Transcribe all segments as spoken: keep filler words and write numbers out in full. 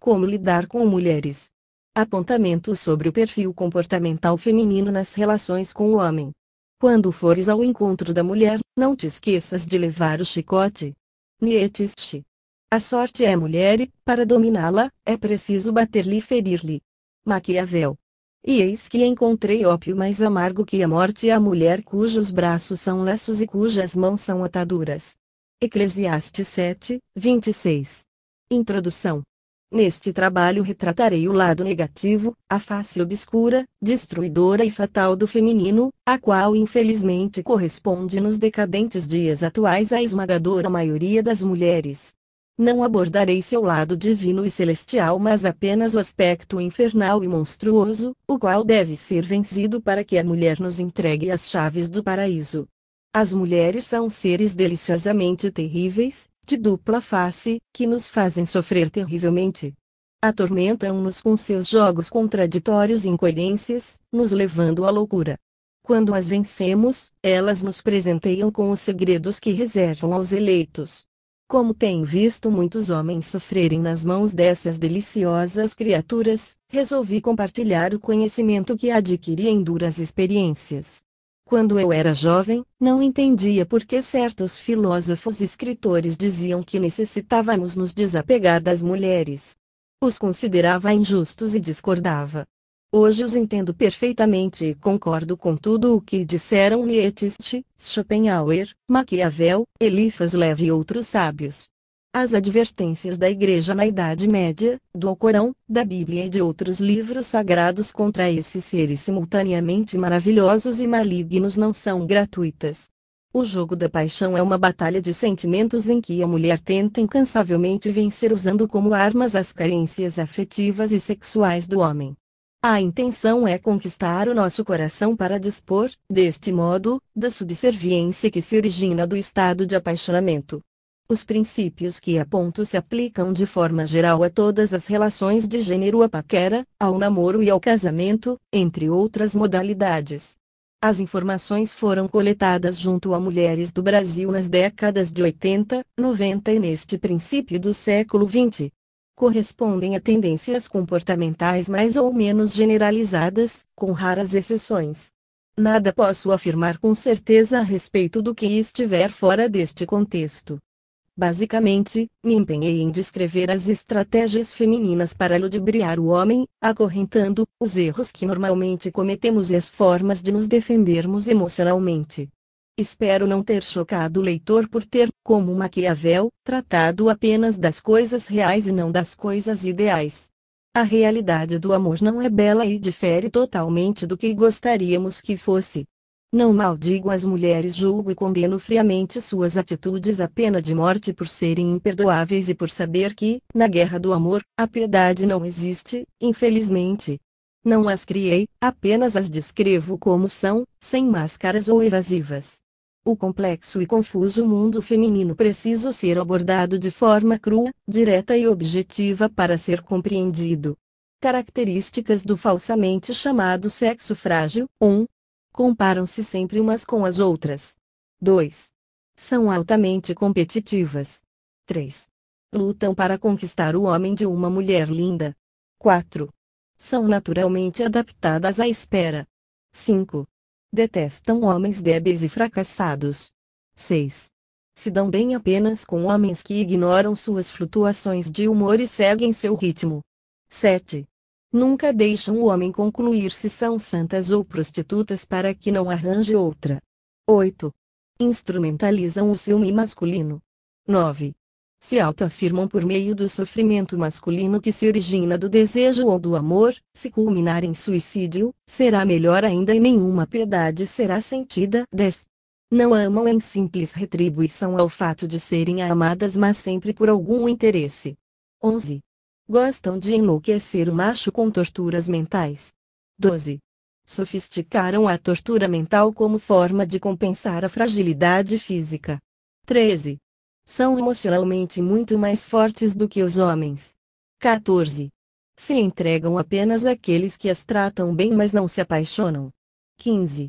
Como lidar com mulheres. Apontamentos sobre o perfil comportamental feminino nas relações com o homem. Quando fores ao encontro da mulher, não te esqueças de levar o chicote. Nietzsche. A sorte é mulher e, para dominá-la, é preciso bater-lhe e ferir-lhe. Maquiavel. E eis que encontrei ópio mais amargo que a morte, a mulher cujos braços são laços e cujas mãos são ataduras. Eclesiastes sete, vinte e seis. Introdução. Neste trabalho retratarei o lado negativo, a face obscura, destruidora e fatal do feminino, a qual infelizmente corresponde nos decadentes dias atuais à esmagadora maioria das mulheres. Não abordarei seu lado divino e celestial, mas apenas o aspecto infernal e monstruoso, o qual deve ser vencido para que a mulher nos entregue as chaves do paraíso. As mulheres são seres deliciosamente terríveis, de dupla face, que nos fazem sofrer terrivelmente. Atormentam-nos com seus jogos contraditórios e incoerências, nos levando à loucura. Quando as vencemos, elas nos presenteiam com os segredos que reservam aos eleitos. Como tenho visto muitos homens sofrerem nas mãos dessas deliciosas criaturas, resolvi compartilhar o conhecimento que adquiri em duras experiências. Quando eu era jovem, não entendia por que certos filósofos e escritores diziam que necessitávamos nos desapegar das mulheres. Os considerava injustos e discordava. Hoje os entendo perfeitamente e concordo com tudo o que disseram Nietzsche, Schopenhauer, Maquiavel, Eliphas Levi e outros sábios. As advertências da Igreja na Idade Média, do Alcorão, da Bíblia e de outros livros sagrados contra esses seres simultaneamente maravilhosos e malignos não são gratuitas. O jogo da paixão é uma batalha de sentimentos em que a mulher tenta incansavelmente vencer usando como armas as carências afetivas e sexuais do homem. A intenção é conquistar o nosso coração para dispor, deste modo, da subserviência que se origina do estado de apaixonamento. Os princípios que aponto se aplicam de forma geral a todas as relações de gênero, à paquera, ao namoro e ao casamento, entre outras modalidades. As informações foram coletadas junto a mulheres do Brasil nas décadas de oitenta, noventa e neste princípio do século vinte. Correspondem a tendências comportamentais mais ou menos generalizadas, com raras exceções. Nada posso afirmar com certeza a respeito do que estiver fora deste contexto. Basicamente, me empenhei em descrever as estratégias femininas para ludibriar o homem, acorrentando os erros que normalmente cometemos e as formas de nos defendermos emocionalmente. Espero não ter chocado o leitor por ter, como Maquiavel, tratado apenas das coisas reais e não das coisas ideais. A realidade do amor não é bela e difere totalmente do que gostaríamos que fosse. Não maldigo as mulheres, julgo e condeno friamente suas atitudes à pena de morte por serem imperdoáveis e por saber que, na guerra do amor, a piedade não existe, infelizmente. Não as criei, apenas as descrevo como são, sem máscaras ou evasivas. O complexo e confuso mundo feminino precisa ser abordado de forma crua, direta e objetiva para ser compreendido. Características do falsamente chamado sexo frágil. um. Comparam-se sempre umas com as outras. dois. São altamente competitivas. três. Lutam para conquistar o homem de uma mulher linda. quatro. São naturalmente adaptadas à espera. cinco. Detestam homens débeis e fracassados. seis. Se dão bem apenas com homens que ignoram suas flutuações de humor e seguem seu ritmo. sete. Nunca deixam o homem concluir se são santas ou prostitutas para que não arranje outra. oito. Instrumentalizam o ciúme masculino. nove. Se autoafirmam por meio do sofrimento masculino que se origina do desejo ou do amor. Se culminar em suicídio, será melhor ainda e nenhuma piedade será sentida. dez. Não amam em simples retribuição ao fato de serem amadas, mas sempre por algum interesse. onze. Gostam de enlouquecer o macho com torturas mentais. doze. Sofisticaram a tortura mental como forma de compensar a fragilidade física. treze. São emocionalmente muito mais fortes do que os homens. quatorze. Se entregam apenas àqueles que as tratam bem, mas não se apaixonam. quinze.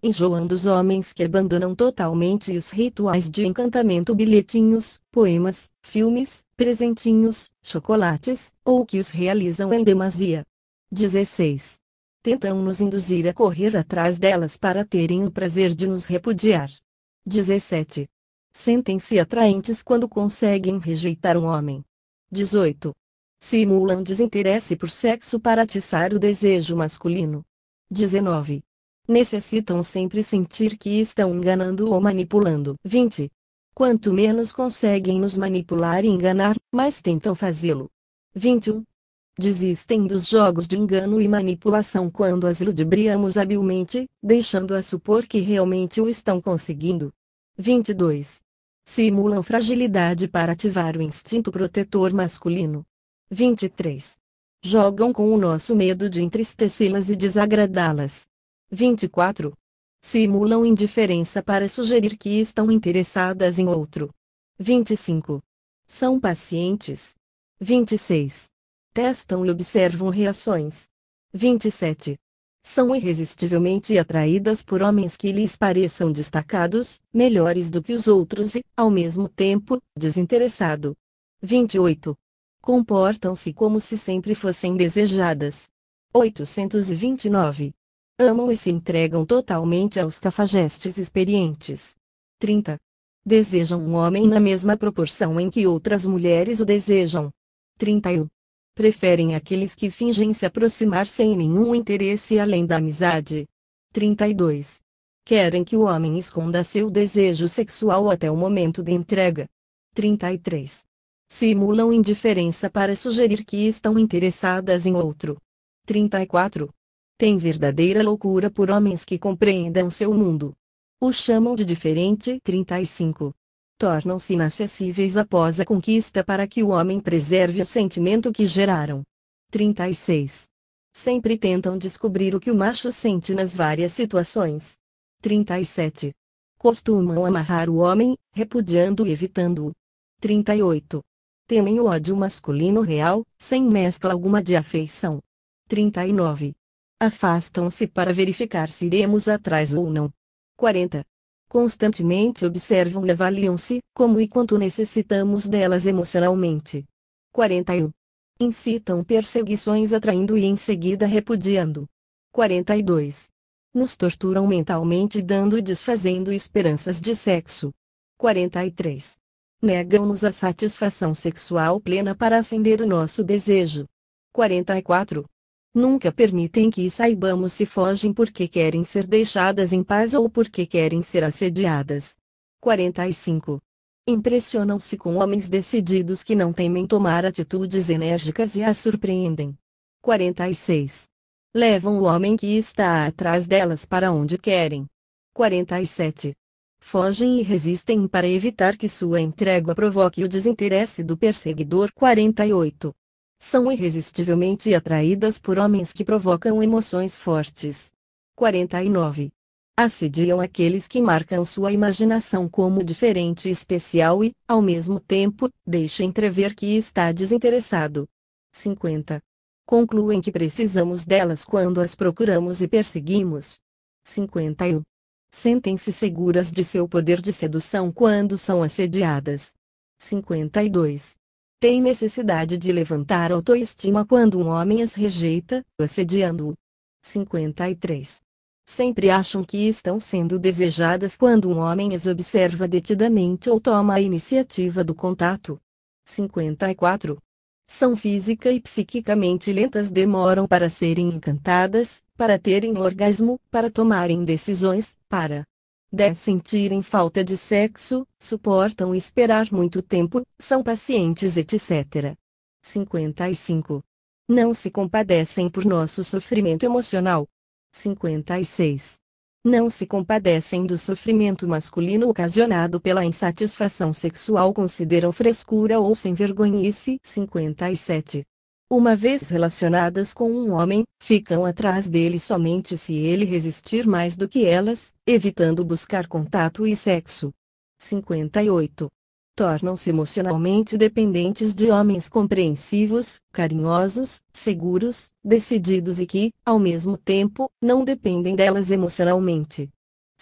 Enjoam dos homens que abandonam totalmente os rituais de encantamento, bilhetinhos, poemas, filmes, presentinhos, chocolates, ou que os realizam em demasia. dezesseis. Tentam nos induzir a correr atrás delas para terem o prazer de nos repudiar. dezessete. Sentem-se atraentes quando conseguem rejeitar um homem. dezoito. Simulam desinteresse por sexo para atiçar o desejo masculino. dezenove. Necessitam sempre sentir que estão enganando ou manipulando. vinte. Quanto menos conseguem nos manipular e enganar, mais tentam fazê-lo. vinte e um. Desistem dos jogos de engano e manipulação quando as ludibriamos habilmente, deixando-a supor que realmente o estão conseguindo. vinte e dois. Simulam fragilidade para ativar o instinto protetor masculino. vinte e três. Jogam com o nosso medo de entristecê-las e desagradá-las. vinte e quatro. Simulam indiferença para sugerir que estão interessadas em outro. vinte e cinco. São pacientes. vinte e seis. Testam e observam reações. vinte e sete. São irresistivelmente atraídas por homens que lhes pareçam destacados, melhores do que os outros e, ao mesmo tempo, desinteressado. vinte e oito. Comportam-se como se sempre fossem desejadas. oitocentos e vinte e nove. Amam e se entregam totalmente aos cafajestes experientes. trinta. Desejam um homem na mesma proporção em que outras mulheres o desejam. trinta e um. Preferem aqueles que fingem se aproximar sem nenhum interesse além da amizade. trinta e dois. Querem que o homem esconda seu desejo sexual até o momento de entrega. trinta e três. Simulam indiferença para sugerir que estão interessadas em outro. trinta e quatro. Têm verdadeira loucura por homens que compreendam seu mundo. O chamam de diferente. trinta e cinco. Tornam-se inacessíveis após a conquista para que o homem preserve o sentimento que geraram. trinta e seis. Sempre tentam descobrir o que o macho sente nas várias situações. trinta e sete. Costumam amarrar o homem, repudiando e evitando-o. trinta e oito. Temem o ódio masculino real, sem mescla alguma de afeição. trinta e nove. Afastam-se para verificar se iremos atrás ou não. quarenta. Constantemente observam e avaliam-se, como e quanto necessitamos delas emocionalmente. quarenta e um. Incitam perseguições atraindo e em seguida repudiando. quarenta e dois. Nos torturam mentalmente dando e desfazendo esperanças de sexo. quarenta e três. Negam-nos a satisfação sexual plena para acender o nosso desejo. quarenta e quatro. Nunca permitem que saibamos se fogem porque querem ser deixadas em paz ou porque querem ser assediadas. quarenta e cinco. Impressionam-se com homens decididos que não temem tomar atitudes enérgicas e as surpreendem. quarenta e seis. Levam o homem que está atrás delas para onde querem. quarenta e sete. Fogem e resistem para evitar que sua entrega provoque o desinteresse do perseguidor. quarenta e oito. São irresistivelmente atraídas por homens que provocam emoções fortes. quarenta e nove. Assediam aqueles que marcam sua imaginação como diferente e especial e, ao mesmo tempo, deixa entrever que está desinteressado. cinquenta. Concluem que precisamos delas quando as procuramos e perseguimos. cinquenta e um. Sentem-se seguras de seu poder de sedução quando são assediadas. cinquenta e dois. Têm necessidade de levantar autoestima quando um homem as rejeita, assediando-o. cinquenta e três. Sempre acham que estão sendo desejadas quando um homem as observa detidamente ou toma a iniciativa do contato. cinquenta e quatro. São física e psiquicamente lentas, demoram para serem encantadas, para terem orgasmo, para tomarem decisões, para de sentirem falta de sexo, suportam esperar muito tempo, são pacientes, etcétera. cinquenta e cinco. Não se compadecem por nosso sofrimento emocional. cinquenta e seis. Não se compadecem do sofrimento masculino ocasionado pela insatisfação sexual, consideram frescura ou sem-vergonhice. cinquenta e sete. Uma vez relacionadas com um homem, ficam atrás dele somente se ele resistir mais do que elas, evitando buscar contato e sexo. cinquenta e oito. Tornam-se emocionalmente dependentes de homens compreensivos, carinhosos, seguros, decididos e que, ao mesmo tempo, não dependem delas emocionalmente.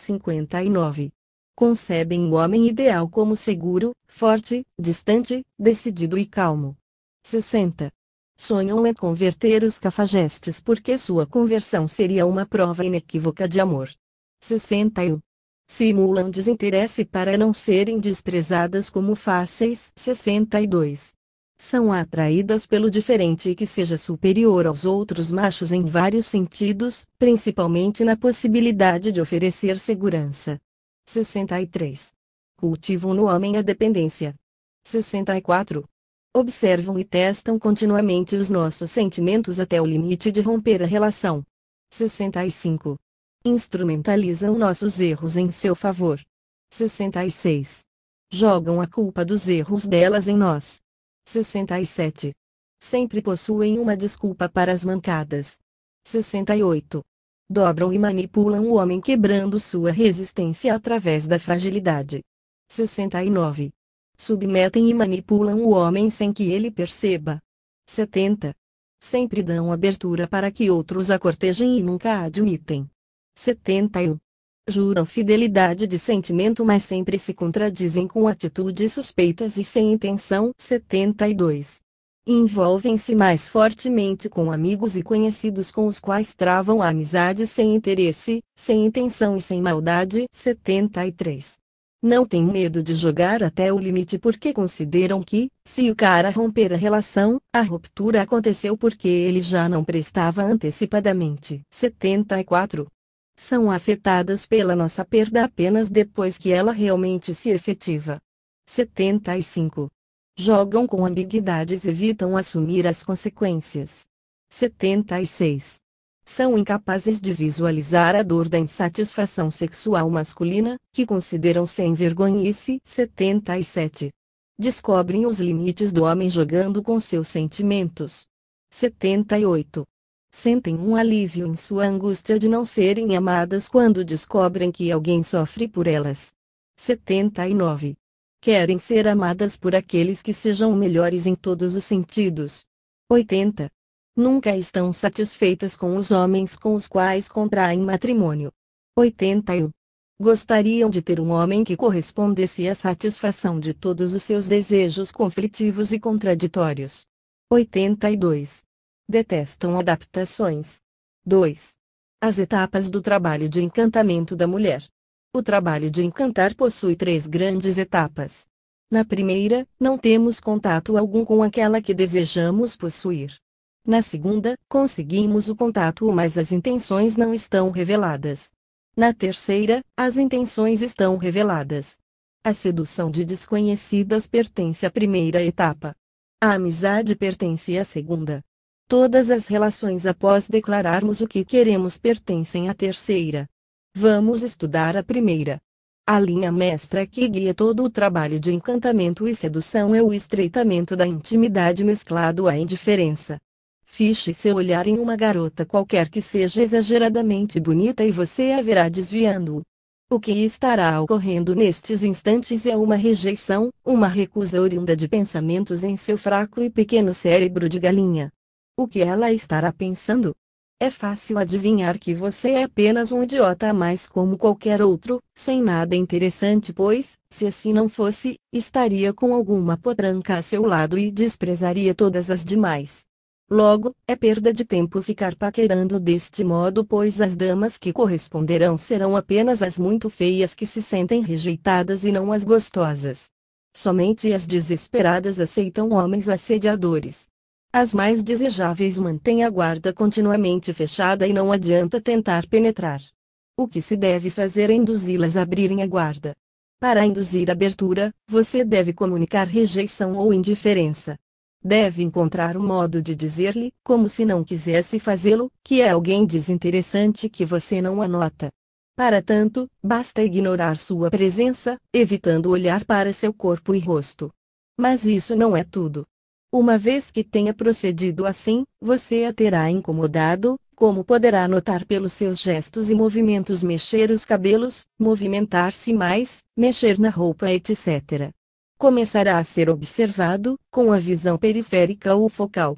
cinquenta e nove. Concebem o homem ideal como seguro, forte, distante, decidido e calmo. sessenta. Sonham em converter os cafajestes porque sua conversão seria uma prova inequívoca de amor. sessenta e um. Simulam desinteresse para não serem desprezadas como fáceis. sessenta e dois. São atraídas pelo diferente que seja superior aos outros machos em vários sentidos, principalmente na possibilidade de oferecer segurança. sessenta e três. Cultivam no homem a dependência. sessenta e quatro. Observam e testam continuamente os nossos sentimentos até o limite de romper a relação. sessenta e cinco. Instrumentalizam nossos erros em seu favor. sessenta e seis. Jogam a culpa dos erros delas em nós. sessenta e sete. Sempre possuem uma desculpa para as mancadas. sessenta e oito. Dobram e manipulam o homem quebrando sua resistência através da fragilidade. sessenta e nove. Submetem e manipulam o homem sem que ele perceba. setenta. Sempre dão abertura para que outros a cortejem e nunca a admitem. setenta e um. Juram fidelidade de sentimento, mas sempre se contradizem com atitudes suspeitas e sem intenção. setenta e dois. Envolvem-se mais fortemente com amigos e conhecidos com os quais travam a amizade sem interesse, sem intenção e sem maldade. setenta e três. Não têm medo de jogar até o limite porque consideram que, se o cara romper a relação, a ruptura aconteceu porque ele já não prestava antecipadamente. setenta e quatro. São afetadas pela nossa perda apenas depois que ela realmente se efetiva. setenta e cinco. Jogam com ambiguidades e evitam assumir as consequências. setenta e seis. São incapazes de visualizar a dor da insatisfação sexual masculina, que consideram sem vergonhice. setenta e sete. Descobrem os limites do homem jogando com seus sentimentos. setenta e oito. Sentem um alívio em sua angústia de não serem amadas quando descobrem que alguém sofre por elas. setenta e nove. Querem ser amadas por aqueles que sejam melhores em todos os sentidos. oitenta. Nunca estão satisfeitas com os homens com os quais contraem matrimônio. oitenta e um. Gostariam de ter um homem que correspondesse à satisfação de todos os seus desejos conflitivos e contraditórios. oitenta e dois. Detestam adaptações. dois. As etapas do trabalho de encantamento da mulher. O trabalho de encantar possui três grandes etapas. Na primeira, não temos contato algum com aquela que desejamos possuir. Na segunda, conseguimos o contato, mas as intenções não estão reveladas. Na terceira, as intenções estão reveladas. A sedução de desconhecidas pertence à primeira etapa. A amizade pertence à segunda. Todas as relações após declararmos o que queremos pertencem à terceira. Vamos estudar a primeira. A linha mestra que guia todo o trabalho de encantamento e sedução é o estreitamento da intimidade mesclado à indiferença. Fixe seu olhar em uma garota qualquer que seja exageradamente bonita e você a verá desviando-o. O que estará ocorrendo nestes instantes é uma rejeição, uma recusa oriunda de pensamentos em seu fraco e pequeno cérebro de galinha. O que ela estará pensando? É fácil adivinhar que você é apenas um idiota a mais como qualquer outro, sem nada interessante, pois, se assim não fosse, estaria com alguma potranca a seu lado e desprezaria todas as demais. Logo, é perda de tempo ficar paquerando deste modo, pois as damas que corresponderão serão apenas as muito feias que se sentem rejeitadas e não as gostosas. Somente as desesperadas aceitam homens assediadores. As mais desejáveis mantêm a guarda continuamente fechada e não adianta tentar penetrar. O que se deve fazer é induzi-las a abrirem a guarda. Para induzir abertura, você deve comunicar rejeição ou indiferença. Deve encontrar um modo de dizer-lhe, como se não quisesse fazê-lo, que é alguém desinteressante que você não anota. Para tanto, basta ignorar sua presença, evitando olhar para seu corpo e rosto. Mas isso não é tudo. Uma vez que tenha procedido assim, você a terá incomodado, como poderá notar pelos seus gestos e movimentos, mexer os cabelos, movimentar-se mais, mexer na roupa, etcétera. Começará a ser observado, com a visão periférica ou focal.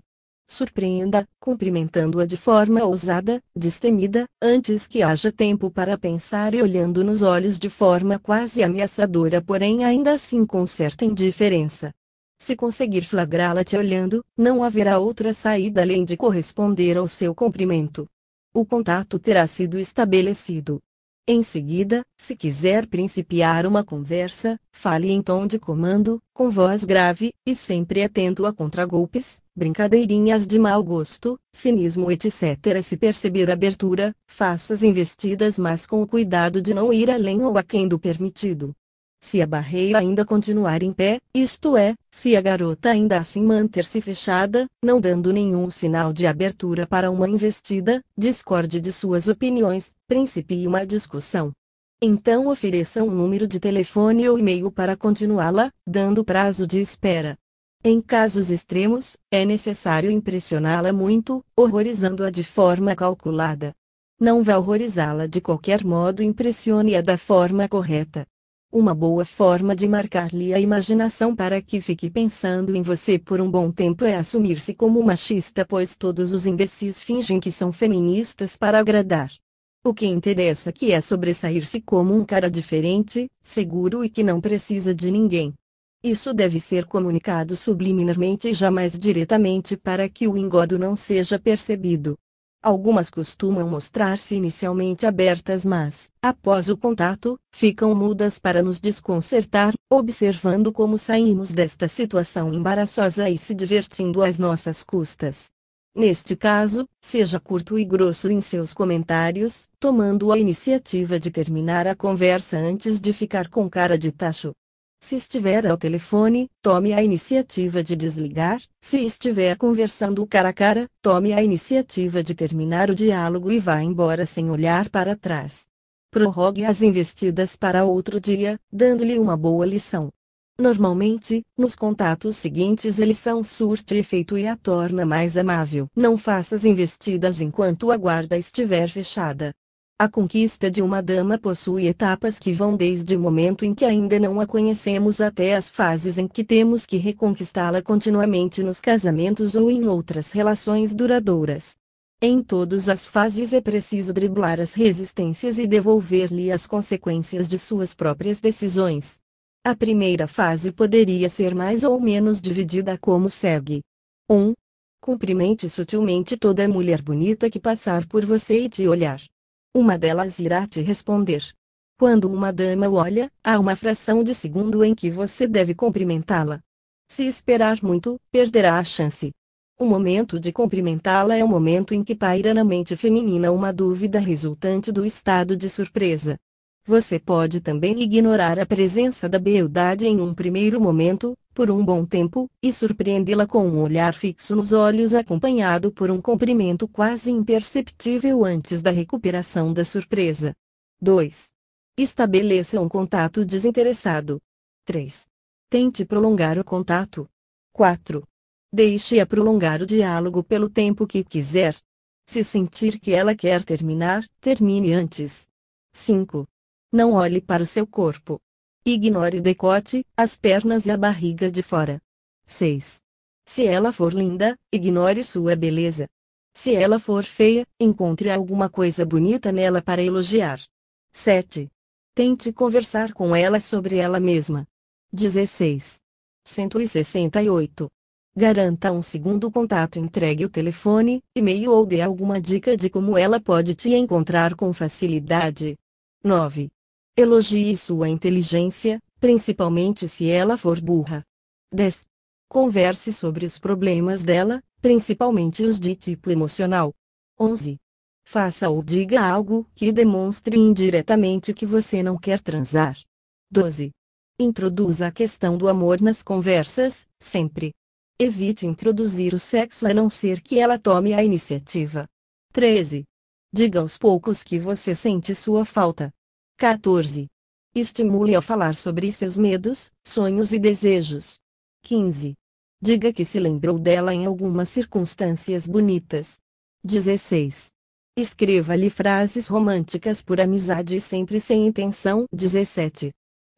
Surpreenda, cumprimentando-a de forma ousada, destemida, antes que haja tempo para pensar e olhando nos olhos de forma quase ameaçadora, porém ainda assim com certa indiferença. Se conseguir flagrá-la te olhando, não haverá outra saída além de corresponder ao seu cumprimento. O contato terá sido estabelecido. Em seguida, se quiser principiar uma conversa, fale em tom de comando, com voz grave, e sempre atento a contragolpes, brincadeirinhas de mau gosto, cinismo etcétera. Se perceber abertura, faça as investidas, mas com o cuidado de não ir além ou aquém do permitido. Se a barreira ainda continuar em pé, isto é, se a garota ainda assim manter-se fechada, não dando nenhum sinal de abertura para uma investida, discorde de suas opiniões, principie uma discussão. Então ofereça um número de telefone ou e-mail para continuá-la, dando prazo de espera. Em casos extremos, é necessário impressioná-la muito, horrorizando-a de forma calculada. Não vá horrorizá-la de qualquer modo, impressione-a da forma correta. Uma boa forma de marcar-lhe a imaginação para que fique pensando em você por um bom tempo é assumir-se como machista, pois todos os imbecis fingem que são feministas para agradar. O que interessa aqui é sobressair-se como um cara diferente, seguro e que não precisa de ninguém. Isso deve ser comunicado subliminarmente e jamais diretamente para que o engodo não seja percebido. Algumas costumam mostrar-se inicialmente abertas, mas, após o contato, ficam mudas para nos desconcertar, observando como saímos desta situação embaraçosa e se divertindo às nossas custas. Neste caso, seja curto e grosso em seus comentários, tomando a iniciativa de terminar a conversa antes de ficar com cara de tacho. Se estiver ao telefone, tome a iniciativa de desligar. Se estiver conversando cara a cara, tome a iniciativa de terminar o diálogo e vá embora sem olhar para trás. Prorrogue as investidas para outro dia, dando-lhe uma boa lição. Normalmente, nos contatos seguintes a lição surte efeito e a torna mais amável. Não faça as investidas enquanto a guarda estiver fechada. A conquista de uma dama possui etapas que vão desde o momento em que ainda não a conhecemos até as fases em que temos que reconquistá-la continuamente nos casamentos ou em outras relações duradouras. Em todas as fases é preciso driblar as resistências e devolver-lhe as consequências de suas próprias decisões. A primeira fase poderia ser mais ou menos dividida como segue. um. Cumprimente sutilmente toda mulher bonita que passar por você e te olhar. Uma delas irá te responder. Quando uma dama o olha, há uma fração de segundo em que você deve cumprimentá-la. Se esperar muito, perderá a chance. O momento de cumprimentá-la é o momento em que paira na mente feminina uma dúvida resultante do estado de surpresa. Você pode também ignorar a presença da beldade em um primeiro momento, por um bom tempo, e surpreendê-la com um olhar fixo nos olhos acompanhado por um cumprimento quase imperceptível antes da recuperação da surpresa. dois. Estabeleça um contato desinteressado. três. Tente prolongar o contato. quatro. Deixe-a prolongar o diálogo pelo tempo que quiser. Se sentir que ela quer terminar, termine antes. cinco. Não olhe para o seu corpo. Ignore o decote, as pernas e a barriga de fora. seis. Se ela for linda, ignore sua beleza. Se ela for feia, encontre alguma coisa bonita nela para elogiar. sete. Tente conversar com ela sobre ela mesma. dezesseis. cento e sessenta e oito. Garanta um segundo contato, entregue o telefone, e-mail ou dê alguma dica de como ela pode te encontrar com facilidade. nove. Elogie sua inteligência, principalmente se ela for burra. dez. Converse sobre os problemas dela, principalmente os de tipo emocional. onze. Faça ou diga algo que demonstre indiretamente que você não quer transar. doze. Introduza a questão do amor nas conversas, sempre. Evite introduzir o sexo a não ser que ela tome a iniciativa. treze. Diga aos poucos que você sente sua falta. quatorze. Estimule a falar sobre seus medos, sonhos e desejos. quinze. Diga que se lembrou dela em algumas circunstâncias bonitas. dezesseis. Escreva-lhe frases românticas por amizade e sempre sem intenção. dezessete.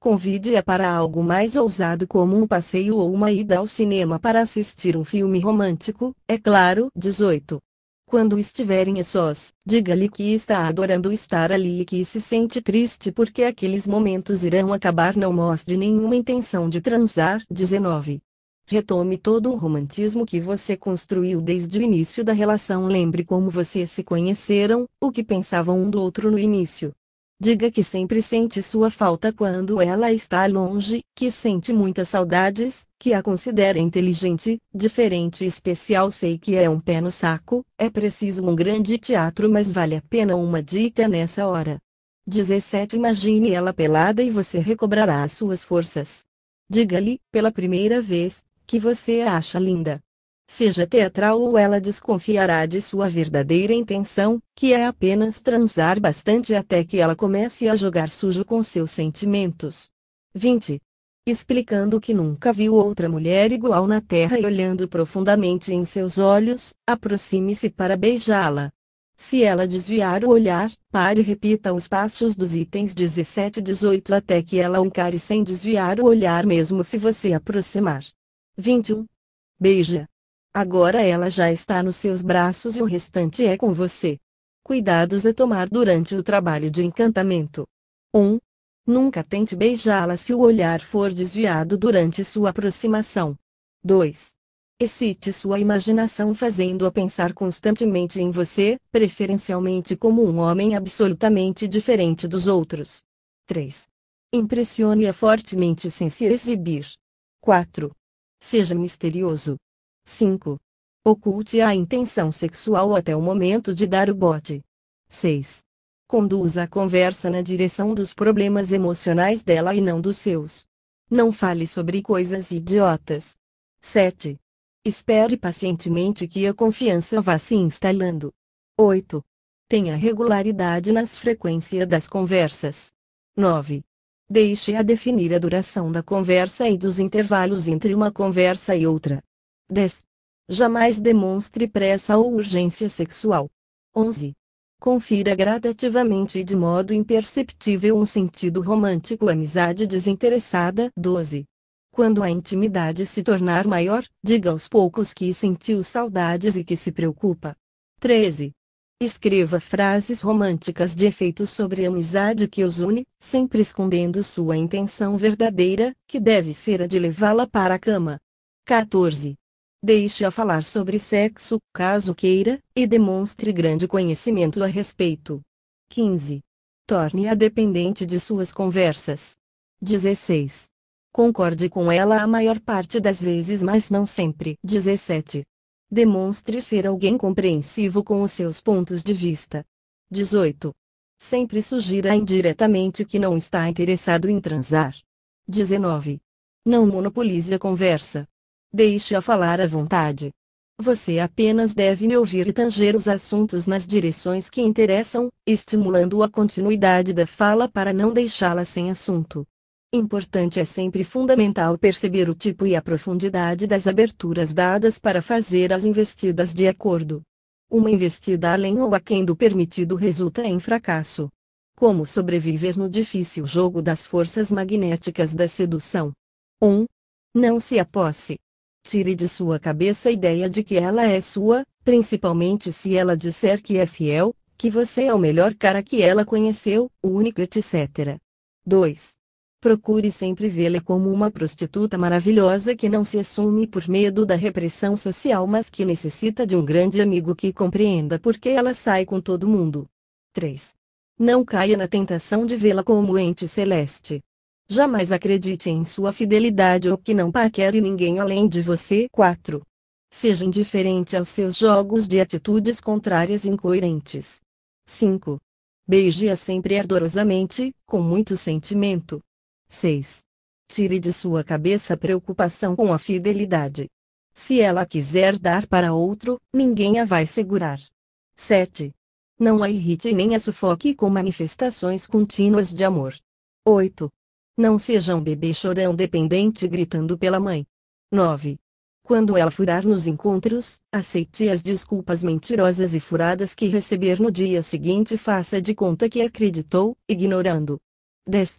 Convide-a para algo mais ousado como um passeio ou uma ida ao cinema para assistir um filme romântico, é claro. dezoito. Quando estiverem a sós, diga-lhe que está adorando estar ali e que se sente triste porque aqueles momentos irão acabar. Não mostre nenhuma intenção de transar. dezenove. Retome todo o romantismo que você construiu desde o início da relação. Lembre como vocês se conheceram, o que pensavam um do outro no início. Diga que sempre sente sua falta quando ela está longe, que sente muitas saudades, que a considera inteligente, diferente e especial. Sei que é um pé no saco, é preciso um grande teatro, mas vale a pena uma dica nessa hora. dezessete. Imagine ela pelada e você recobrará as suas forças. Diga-lhe, pela primeira vez, que você a acha linda. Seja teatral ou ela desconfiará de sua verdadeira intenção, que é apenas transar bastante até que ela comece a jogar sujo com seus sentimentos. vinte. Explicando que nunca viu outra mulher igual na terra e olhando profundamente em seus olhos, aproxime-se para beijá-la. Se ela desviar o olhar, pare e repita os passos dos itens dezessete e dezoito até que ela o encare sem desviar o olhar mesmo se você aproximar. vinte e um. Beija. Agora ela já está nos seus braços e o restante é com você. Cuidados a tomar durante o trabalho de encantamento. um. Nunca tente beijá-la se o olhar for desviado durante sua aproximação. dois. Excite sua imaginação fazendo-a pensar constantemente em você, preferencialmente como um homem absolutamente diferente dos outros. três. Impressione-a fortemente sem se exibir. quatro. Seja misterioso. cinco. Oculte a intenção sexual até o momento de dar o bote. seis. Conduza a conversa na direção dos problemas emocionais dela e não dos seus. Não fale sobre coisas idiotas. sete. Espere pacientemente que a confiança vá se instalando. oito. Tenha regularidade nas frequências das conversas. nove. Deixe-a definir a duração da conversa e dos intervalos entre uma conversa e outra. dez. Jamais demonstre pressa ou urgência sexual. onze. Confira gradativamente e de modo imperceptível um sentido romântico, amizade desinteressada. doze. Quando a intimidade se tornar maior, diga aos poucos que sentiu saudades e que se preocupa. treze. Escreva frases românticas de efeito sobre a amizade que os une, sempre escondendo sua intenção verdadeira, que deve ser a de levá-la para a cama. quatorze. Deixe-a falar sobre sexo, caso queira, e demonstre grande conhecimento a respeito. quinze. Torne-a dependente de suas conversas. dezesseis. Concorde com ela a maior parte das vezes, mas não sempre. dezessete. Demonstre ser alguém compreensivo com os seus pontos de vista. dezoito. Sempre sugira indiretamente que não está interessado em transar. dezenove. Não monopolize a conversa. Deixe-a falar à vontade. Você apenas deve me ouvir e tanger os assuntos nas direções que interessam, estimulando a continuidade da fala para não deixá-la sem assunto. Importante é sempre fundamental perceber o tipo e a profundidade das aberturas dadas para fazer as investidas de acordo. Uma investida além ou aquém do permitido resulta em fracasso. Como sobreviver no difícil jogo das forças magnéticas da sedução? um. Não se aposse. Tire de sua cabeça a ideia de que ela é sua, principalmente se ela disser que é fiel, que você é o melhor cara que ela conheceu, o único, etcétera. dois. Procure sempre vê-la como uma prostituta maravilhosa que não se assume por medo da repressão social, mas que necessita de um grande amigo que compreenda por que ela sai com todo mundo. três. Não caia na tentação de vê-la como ente celeste. Jamais acredite em sua fidelidade ou que não paquere ninguém além de você. quatro. Seja indiferente aos seus jogos de atitudes contrárias e incoerentes. cinco. Beije-a sempre ardorosamente, com muito sentimento. seis. Tire de sua cabeça a preocupação com a fidelidade. Se ela quiser dar para outro, ninguém a vai segurar. sete. Não a irrite nem a sufoque com manifestações contínuas de amor. oito. Não seja um bebê chorão dependente gritando pela mãe. nove. Quando ela furar nos encontros, aceite as desculpas mentirosas e furadas que receber no dia seguinte e faça de conta que acreditou, ignorando. dez.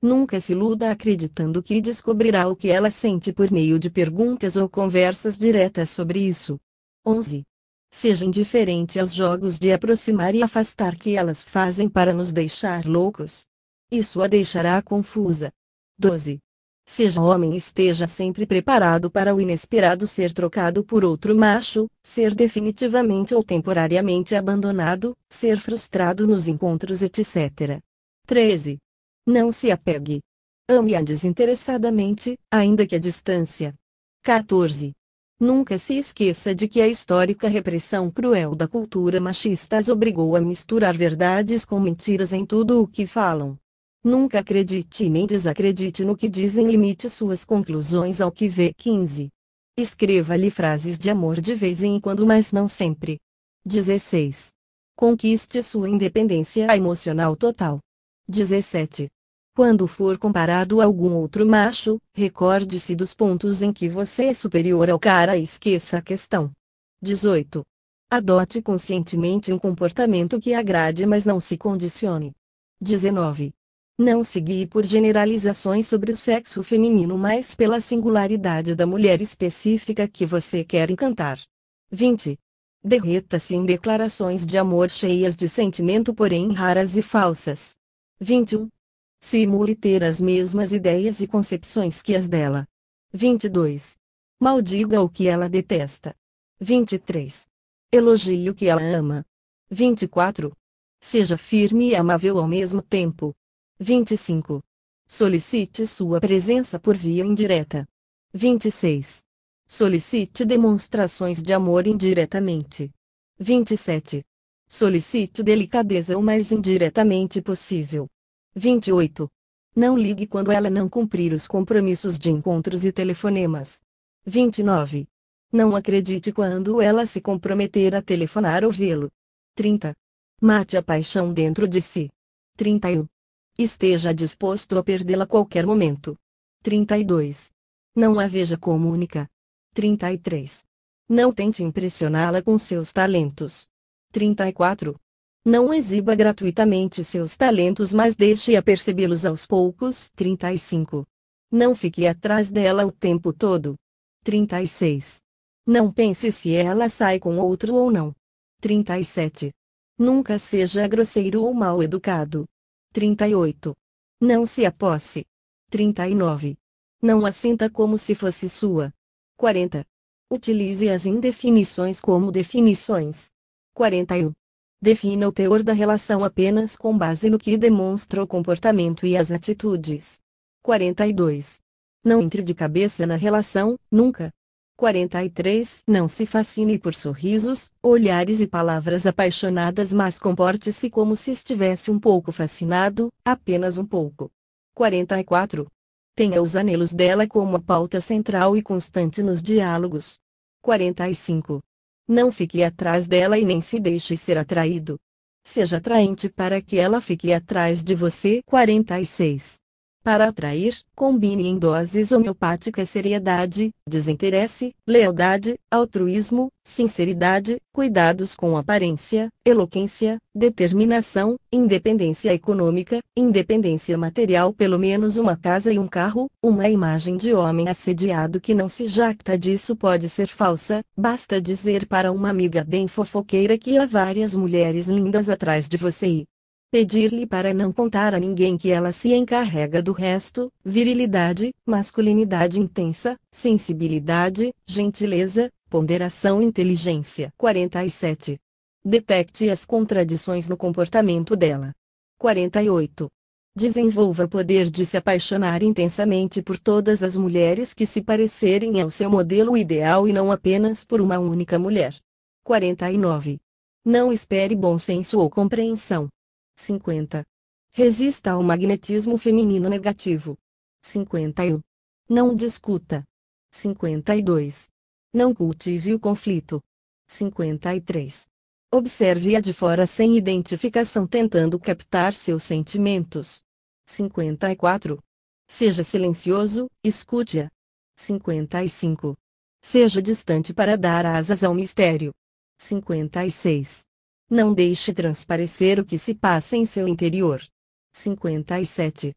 Nunca se iluda acreditando que descobrirá o que ela sente por meio de perguntas ou conversas diretas sobre isso. onze. Seja indiferente aos jogos de aproximar e afastar que elas fazem para nos deixar loucos. Isso a deixará confusa. doze. Seja homem e esteja sempre preparado para o inesperado ser trocado por outro macho, ser definitivamente ou temporariamente abandonado, ser frustrado nos encontros, etcétera. treze. Não se apegue. Ame-a desinteressadamente, ainda que à distância. quatorze. Nunca se esqueça de que a histórica repressão cruel da cultura machista as obrigou a misturar verdades com mentiras em tudo o que falam. Nunca acredite nem desacredite no que dizem, limite suas conclusões ao que vê. quinze. Escreva-lhe frases de amor de vez em quando, mas não sempre. dezesseis. Conquiste sua independência emocional total. dezessete. Quando for comparado a algum outro macho, recorde-se dos pontos em que você é superior ao cara e esqueça a questão. dezoito. Adote conscientemente um comportamento que agrade, mas não se condicione. dezenove. Não se guie por generalizações sobre o sexo feminino, mas pela singularidade da mulher específica que você quer encantar. vinte. Derreta-se em declarações de amor cheias de sentimento, porém raras e falsas. vinte e um. Simule ter as mesmas ideias e concepções que as dela. vinte e dois. Maldiga o que ela detesta. vinte e três. Elogie o que ela ama. vinte e quatro. Seja firme e amável ao mesmo tempo. vinte e cinco. Solicite sua presença por via indireta. vinte e seis. Solicite demonstrações de amor indiretamente. vinte e sete. Solicite delicadeza o mais indiretamente possível. vinte e oito. Não ligue quando ela não cumprir os compromissos de encontros e telefonemas. vinte e nove. Não acredite quando ela se comprometer a telefonar ou vê-lo. trinta. Mate a paixão dentro de si. trinta e um. Esteja disposto a perdê-la a qualquer momento. trinta e dois. Não a veja como única. trinta e três. Não tente impressioná-la com seus talentos. trinta e quatro. Não exiba gratuitamente seus talentos, mas deixe-a percebê-los aos poucos. trinta e cinco. Não fique atrás dela o tempo todo. trinta e seis. Não pense se ela sai com outro ou não. trinta e sete. Nunca seja grosseiro ou mal educado. trinta e oito. Não se aposse. trinta e nove. Não a sinta como se fosse sua. quarenta. Utilize as indefinições como definições. quarenta e um. Defina o teor da relação apenas com base no que demonstra o comportamento e as atitudes. quarenta e dois. Não entre de cabeça na relação, nunca. quarenta e três. Não se fascine por sorrisos, olhares e palavras apaixonadas, mas comporte-se como se estivesse um pouco fascinado, apenas um pouco. quarenta e quatro. Tenha os anelos dela como a pauta central e constante nos diálogos. quarenta e cinco. Não fique atrás dela e nem se deixe ser atraído. Seja atraente para que ela fique atrás de você. quarenta e seis. Para atrair, combine em doses homeopáticas seriedade, desinteresse, lealdade, altruísmo, sinceridade, cuidados com aparência, eloquência, determinação, independência econômica, independência material, pelo menos uma casa e um carro. Uma imagem de homem assediado que não se jacta disso pode ser falsa, basta dizer para uma amiga bem fofoqueira que há várias mulheres lindas atrás de você e pedir-lhe para não contar a ninguém que ela se encarrega do resto. Virilidade, masculinidade intensa, sensibilidade, gentileza, ponderação, inteligência. quarenta e sete. Detecte as contradições no comportamento dela. quarenta e oito. Desenvolva o poder de se apaixonar intensamente por todas as mulheres que se parecerem ao seu modelo ideal e não apenas por uma única mulher. quarenta e nove. Não espere bom senso ou compreensão. cinquenta. Resista ao magnetismo feminino negativo. cinquenta e um. Não discuta. cinquenta e dois. Não cultive o conflito. cinquenta e três. Observe-a de fora sem identificação, tentando captar seus sentimentos. cinquenta e quatro. Seja silencioso, escute-a. cinquenta e cinco. Seja distante para dar asas ao mistério. cinquenta e seis. Não deixe transparecer o que se passa em seu interior. cinquenta e sete.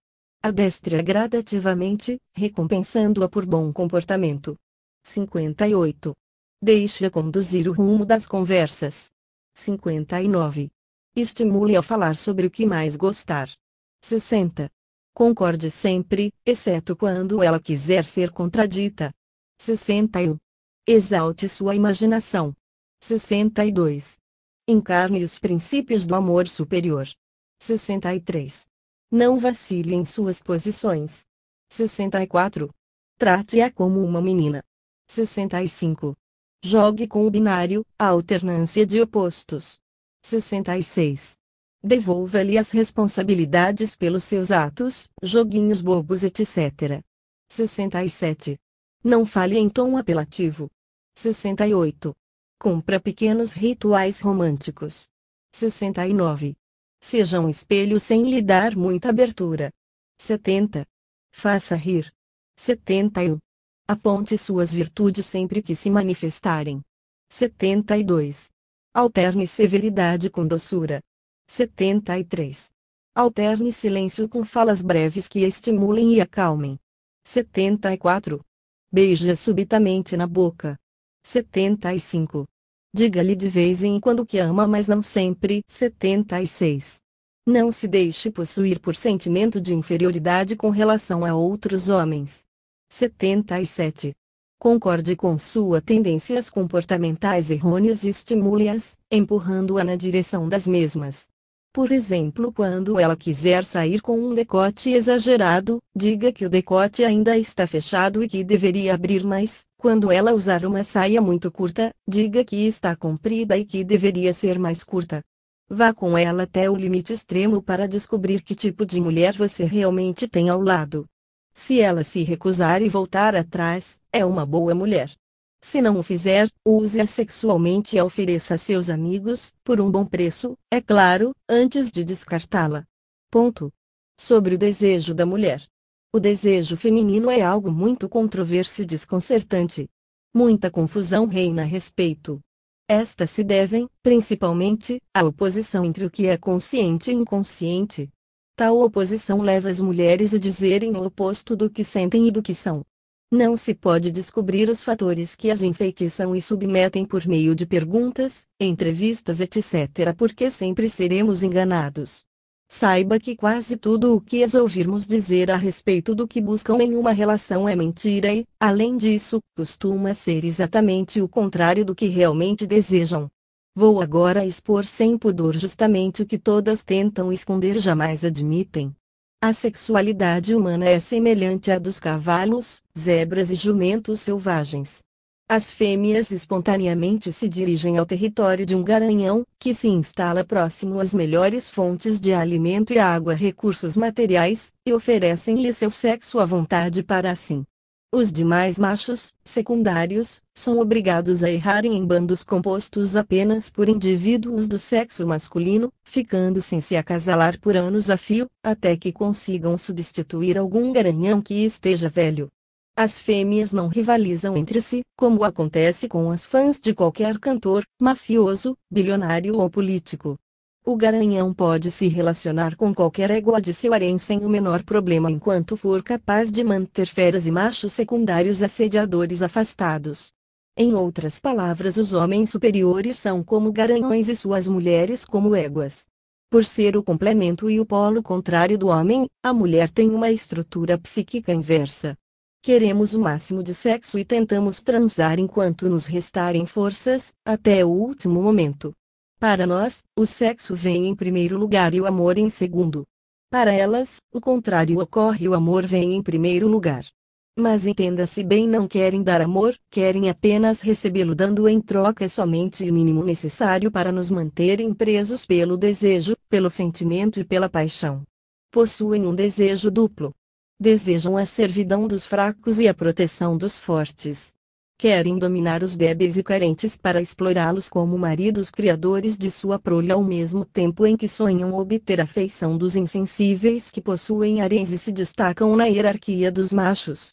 Adestre-a gradativamente, recompensando-a por bom comportamento. cinquenta e oito. Deixe-a conduzir o rumo das conversas. cinquenta e nove. Estimule a falar sobre o que mais gostar. sessenta. Concorde sempre, exceto quando ela quiser ser contradita. sessenta e um. Exalte sua imaginação. sessenta e dois. Encarne os princípios do amor superior. sessenta e três. Não vacile em suas posições. sessenta e quatro. Trate-a como uma menina. sessenta e cinco. Jogue com o binário, a alternância de opostos. sessenta e seis. Devolva-lhe as responsabilidades pelos seus atos, joguinhos bobos, etcétera. sessenta e sete. Não fale em tom apelativo. sessenta e oito. Cumpra pequenos rituais românticos. sessenta e nove. Seja um espelho sem lhe dar muita abertura. setenta. Faça rir. setenta e um. Aponte suas virtudes sempre que se manifestarem. setenta e dois. Alterne severidade com doçura. setenta e três. Alterne silêncio com falas breves que estimulem e acalmem. setenta e quatro. Beije-a subitamente na boca. setenta e cinco. Diga-lhe de vez em quando que ama, mas não sempre. setenta e seis. Não se deixe possuir por sentimento de inferioridade com relação a outros homens. setenta e sete. Concorde com sua tendências comportamentais errôneas e estimule-as, empurrando-a na direção das mesmas. Por exemplo, quando ela quiser sair com um decote exagerado, diga que o decote ainda está fechado e que deveria abrir mais. Quando ela usar uma saia muito curta, diga que está comprida e que deveria ser mais curta. Vá com ela até o limite extremo para descobrir que tipo de mulher você realmente tem ao lado. Se ela se recusar e voltar atrás, é uma boa mulher. Se não o fizer, use-a sexualmente e a ofereça a seus amigos, por um bom preço, é claro, antes de descartá-la. Ponto. Sobre o desejo da mulher. O desejo feminino é algo muito controverso e desconcertante. Muita confusão reina a respeito. Estas se devem, principalmente, à oposição entre o que é consciente e inconsciente. Tal oposição leva as mulheres a dizerem o oposto do que sentem e do que são. Não se pode descobrir os fatores que as enfeitiçam e submetem por meio de perguntas, entrevistas, etcétera, porque sempre seremos enganados. Saiba que quase tudo o que as ouvirmos dizer a respeito do que buscam em uma relação é mentira e, além disso, costuma ser exatamente o contrário do que realmente desejam. Vou agora expor sem pudor justamente o que todas tentam esconder e jamais admitem. A sexualidade humana é semelhante à dos cavalos, zebras e jumentos selvagens. As fêmeas espontaneamente se dirigem ao território de um garanhão, que se instala próximo às melhores fontes de alimento e água, recursos materiais, e oferecem-lhe seu sexo à vontade para assim. Os demais machos, secundários, são obrigados a errarem em bandos compostos apenas por indivíduos do sexo masculino, ficando sem se acasalar por anos a fio, até que consigam substituir algum garanhão que esteja velho. As fêmeas não rivalizam entre si, como acontece com as fãs de qualquer cantor, mafioso, bilionário ou político. O garanhão pode se relacionar com qualquer égua de seu harém sem o menor problema enquanto for capaz de manter feras e machos secundários assediadores afastados. Em outras palavras, os homens superiores são como garanhões e suas mulheres como éguas. Por ser o complemento e o polo contrário do homem, a mulher tem uma estrutura psíquica inversa. Queremos o máximo de sexo e tentamos transar enquanto nos restarem forças, até o último momento. Para nós, o sexo vem em primeiro lugar e o amor em segundo. Para elas, o contrário ocorre e o amor vem em primeiro lugar. Mas entenda-se bem, não querem dar amor, querem apenas recebê-lo, dando em troca somente o mínimo necessário para nos manterem presos pelo desejo, pelo sentimento e pela paixão. Possuem um desejo duplo. Desejam a servidão dos fracos e a proteção dos fortes. Querem dominar os débeis e carentes para explorá-los como maridos criadores de sua prole, ao mesmo tempo em que sonham obter a afeição dos insensíveis que possuem haréns e se destacam na hierarquia dos machos.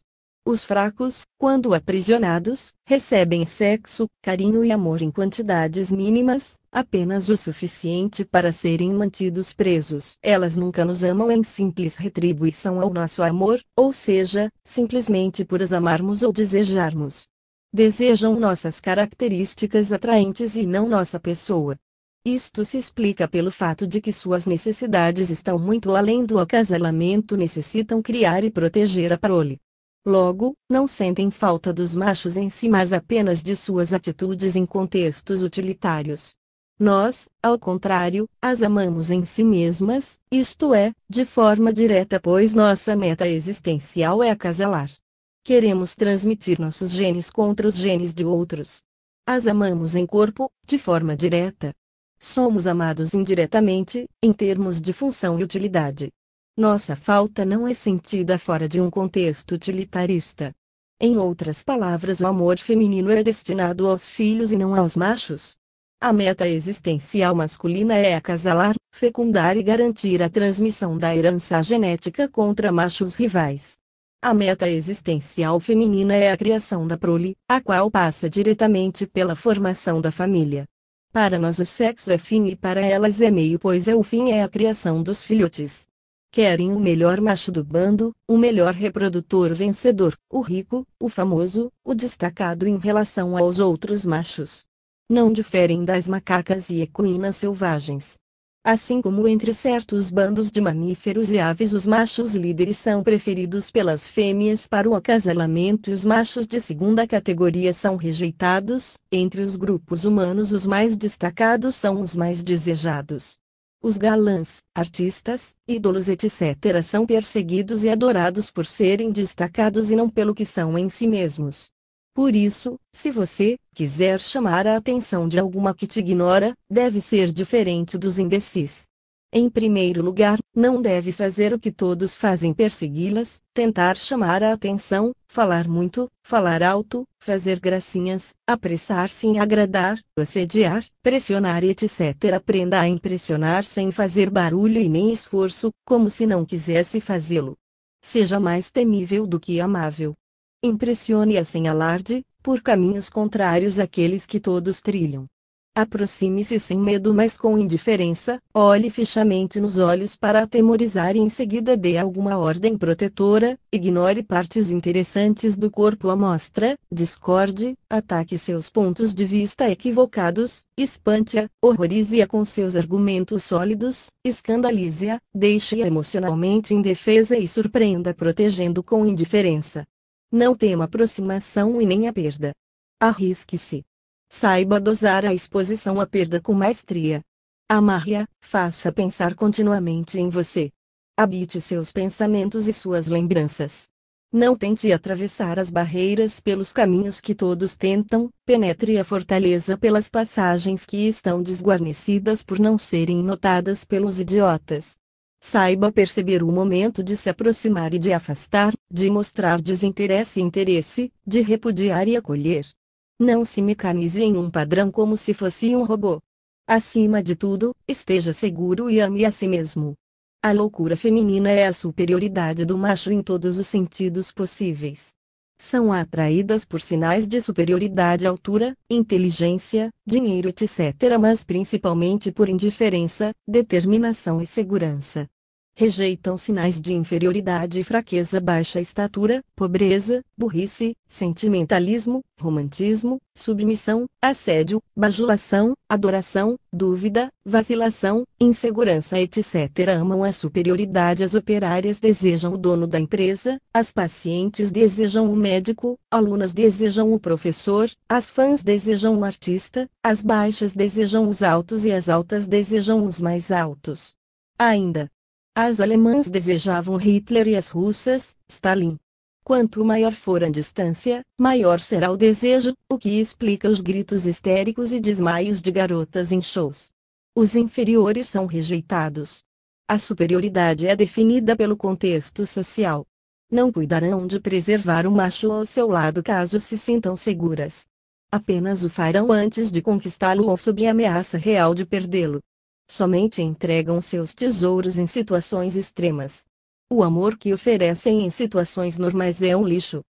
Os fracos, quando aprisionados, recebem sexo, carinho e amor em quantidades mínimas, apenas o suficiente para serem mantidos presos. Elas nunca nos amam em simples retribuição ao nosso amor, ou seja, simplesmente por as amarmos ou desejarmos. Desejam nossas características atraentes e não nossa pessoa. Isto se explica pelo fato de que suas necessidades estão muito além do acasalamento, necessitam criar e proteger a prole. Logo, não sentem falta dos machos em si, mas apenas de suas atitudes em contextos utilitários. Nós, ao contrário, as amamos em si mesmas, isto é, de forma direta, pois nossa meta existencial é acasalar. Queremos transmitir nossos genes contra os genes de outros. As amamos em corpo, de forma direta. Somos amados indiretamente, em termos de função e utilidade. Nossa falta não é sentida fora de um contexto utilitarista. Em outras palavras, o amor feminino é destinado aos filhos e não aos machos. A meta existencial masculina é acasalar, fecundar e garantir a transmissão da herança genética contra machos rivais. A meta existencial feminina é a criação da prole, a qual passa diretamente pela formação da família. Para nós o sexo é fim e para elas é meio, pois é o fim é a criação dos filhotes. Querem o melhor macho do bando, o melhor reprodutor vencedor, o rico, o famoso, o destacado em relação aos outros machos. Não diferem das macacas e equinas selvagens. Assim como entre certos bandos de mamíferos e aves os machos líderes são preferidos pelas fêmeas para o acasalamento e os machos de segunda categoria são rejeitados, entre os grupos humanos os mais destacados são os mais desejados. Os galãs, artistas, ídolos etcétera são perseguidos e adorados por serem destacados e não pelo que são em si mesmos. Por isso, se você quiser chamar a atenção de alguma que te ignora, deve ser diferente dos imbecis. Em primeiro lugar, não deve fazer o que todos fazem, persegui-las, tentar chamar a atenção, falar muito, falar alto, fazer gracinhas, apressar-se em agradar, assediar, pressionar etcétera. Aprenda a impressionar sem fazer barulho e nem esforço, como se não quisesse fazê-lo. Seja mais temível do que amável. Impressione-a sem alarde, por caminhos contrários àqueles que todos trilham. Aproxime-se sem medo, mas com indiferença, olhe fixamente nos olhos para atemorizar e em seguida dê alguma ordem protetora, ignore partes interessantes do corpo à mostra, discorde, ataque seus pontos de vista equivocados, espante-a, horrorize-a com seus argumentos sólidos, escandalize-a, deixe-a emocionalmente indefesa e surpreenda protegendo com indiferença. Não tema a aproximação e nem a perda. Arrisque-se. Saiba dosar a exposição à perda com maestria. Amarre-a, faça pensar continuamente em você. Habite seus pensamentos e suas lembranças. Não tente atravessar as barreiras pelos caminhos que todos tentam, penetre a fortaleza pelas passagens que estão desguarnecidas por não serem notadas pelos idiotas. Saiba perceber o momento de se aproximar e de afastar, de mostrar desinteresse e interesse, de repudiar e acolher. Não se mecanize em um padrão como se fosse um robô. Acima de tudo, esteja seguro e ame a si mesmo. A loucura feminina é a superioridade do macho em todos os sentidos possíveis. São atraídas por sinais de superioridade, altura, inteligência, dinheiro etcétera, mas principalmente por indiferença, determinação e segurança. Rejeitam sinais de inferioridade e fraqueza, baixa estatura, pobreza, burrice, sentimentalismo, romantismo, submissão, assédio, bajulação, adoração, dúvida, vacilação, insegurança etcétera. Amam a superioridade. As operárias desejam o dono da empresa, as pacientes desejam o médico, alunas desejam o professor, as fãs desejam o artista, as baixas desejam os altos e as altas desejam os mais altos. Ainda, as alemãs desejavam Hitler e as russas, Stalin. Quanto maior for a distância, maior será o desejo, o que explica os gritos histéricos e desmaios de garotas em shows. Os inferiores são rejeitados. A superioridade é definida pelo contexto social. Não cuidarão de preservar o macho ao seu lado caso se sintam seguras. Apenas o farão antes de conquistá-lo ou sob ameaça real de perdê-lo. Somente entregam seus tesouros em situações extremas. O amor que oferecem em situações normais é um lixo.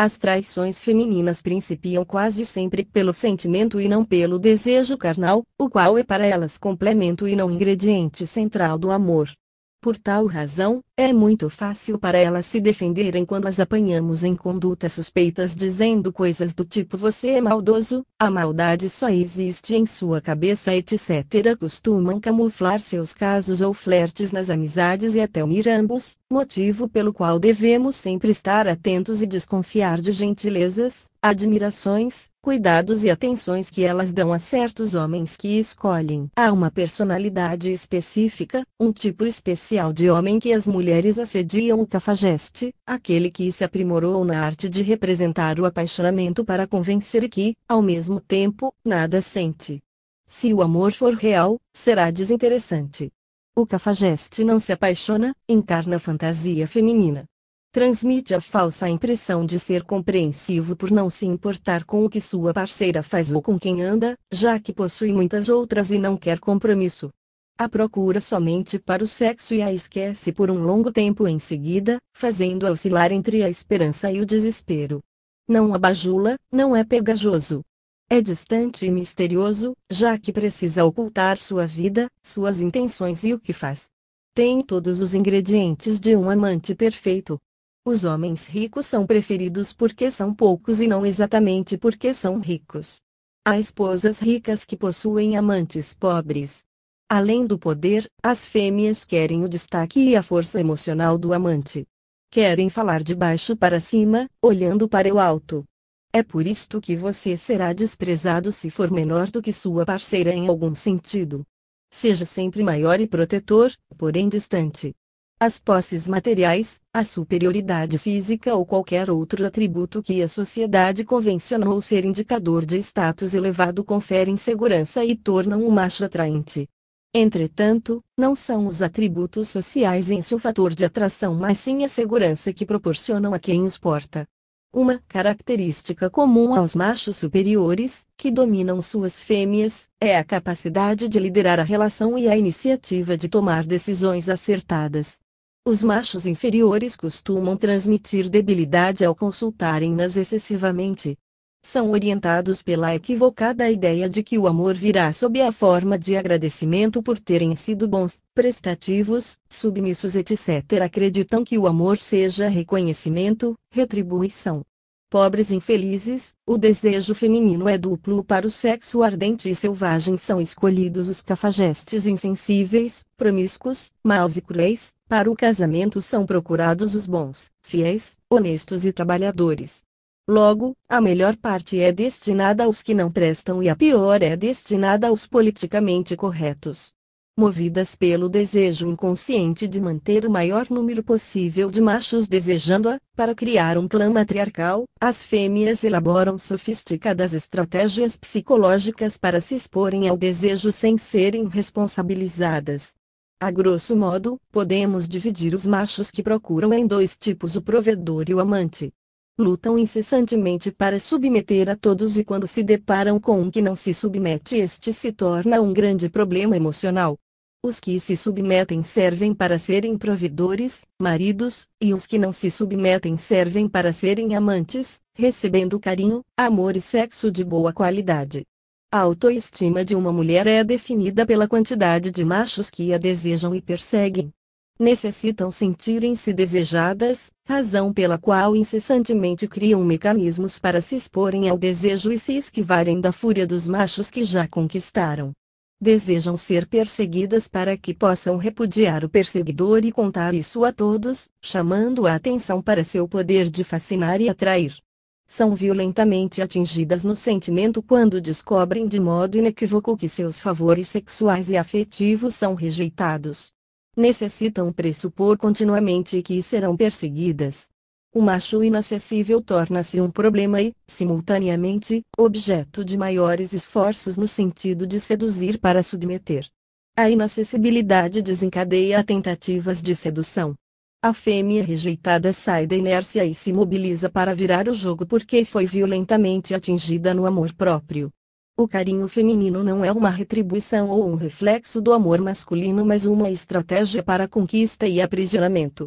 As traições femininas principiam quase sempre pelo sentimento e não pelo desejo carnal, o qual é para elas complemento e não ingrediente central do amor. Por tal razão, é muito fácil para elas se defenderem quando as apanhamos em condutas suspeitas dizendo coisas do tipo você é maldoso, a maldade só existe em sua cabeça, etcétera. Costumam camuflar seus casos ou flertes nas amizades e até unir ambos, motivo pelo qual devemos sempre estar atentos e desconfiar de gentilezas, admirações, cuidados e atenções que elas dão a certos homens que escolhem. Há uma personalidade específica, um tipo especial de homem que as mulheres assediam: o cafajeste, aquele que se aprimorou na arte de representar o apaixonamento para convencer e que, ao mesmo tempo, nada sente. Se o amor for real, será desinteressante. O cafajeste não se apaixona, encarna a fantasia feminina. Transmite a falsa impressão de ser compreensivo por não se importar com o que sua parceira faz ou com quem anda, já que possui muitas outras e não quer compromisso. A procura somente para o sexo e a esquece por um longo tempo em seguida, fazendo-a oscilar entre a esperança e o desespero. Não a bajula, não é pegajoso. É distante e misterioso, já que precisa ocultar sua vida, suas intenções e o que faz. Tem todos os ingredientes de um amante perfeito. Os homens ricos são preferidos porque são poucos e não exatamente porque são ricos. Há esposas ricas que possuem amantes pobres. Além do poder, as fêmeas querem o destaque e a força emocional do amante. Querem falar de baixo para cima, olhando para o alto. É por isto que você será desprezado se for menor do que sua parceira em algum sentido. Seja sempre maior e protetor, porém distante. As posses materiais, a superioridade física ou qualquer outro atributo que a sociedade convencionou ser indicador de status elevado conferem segurança e tornam o macho atraente. Entretanto, não são os atributos sociais em si o fator de atração, mas sim a segurança que proporcionam a quem os porta. Uma característica comum aos machos superiores, que dominam suas fêmeas, é a capacidade de liderar a relação e a iniciativa de tomar decisões acertadas. Os machos inferiores costumam transmitir debilidade ao consultarem-nas excessivamente. São orientados pela equivocada ideia de que o amor virá sob a forma de agradecimento por terem sido bons, prestativos, submissos, etcétera. Acreditam que o amor seja reconhecimento, retribuição. Pobres infelizes, o desejo feminino é duplo. Para o sexo ardente e selvagem são escolhidos os cafajestes insensíveis, promíscuos, maus e cruéis. Para o casamento são procurados os bons, fiéis, honestos e trabalhadores. Logo, a melhor parte é destinada aos que não prestam e a pior é destinada aos politicamente corretos. Movidas pelo desejo inconsciente de manter o maior número possível de machos desejando-a, para criar um clã matriarcal, as fêmeas elaboram sofisticadas estratégias psicológicas para se exporem ao desejo sem serem responsabilizadas. A grosso modo, podemos dividir os machos que procuram em dois tipos: o provedor e o amante. Lutam incessantemente para submeter a todos e quando se deparam com um que não se submete, este se torna um grande problema emocional. Os que se submetem servem para serem provedores, maridos, e os que não se submetem servem para serem amantes, recebendo carinho, amor e sexo de boa qualidade. A autoestima de uma mulher é definida pela quantidade de machos que a desejam e perseguem. Necessitam sentirem-se desejadas, razão pela qual incessantemente criam mecanismos para se exporem ao desejo e se esquivarem da fúria dos machos que já conquistaram. Desejam ser perseguidas para que possam repudiar o perseguidor e contar isso a todos, chamando a atenção para seu poder de fascinar e atrair. São violentamente atingidas no sentimento quando descobrem de modo inequívoco que seus favores sexuais e afetivos são rejeitados. Necessitam pressupor continuamente que serão perseguidas. O macho inacessível torna-se um problema e, simultaneamente, objeto de maiores esforços no sentido de seduzir para submeter. A inacessibilidade desencadeia tentativas de sedução. A fêmea rejeitada sai da inércia e se mobiliza para virar o jogo porque foi violentamente atingida no amor próprio. O carinho feminino não é uma retribuição ou um reflexo do amor masculino, mas uma estratégia para conquista e aprisionamento.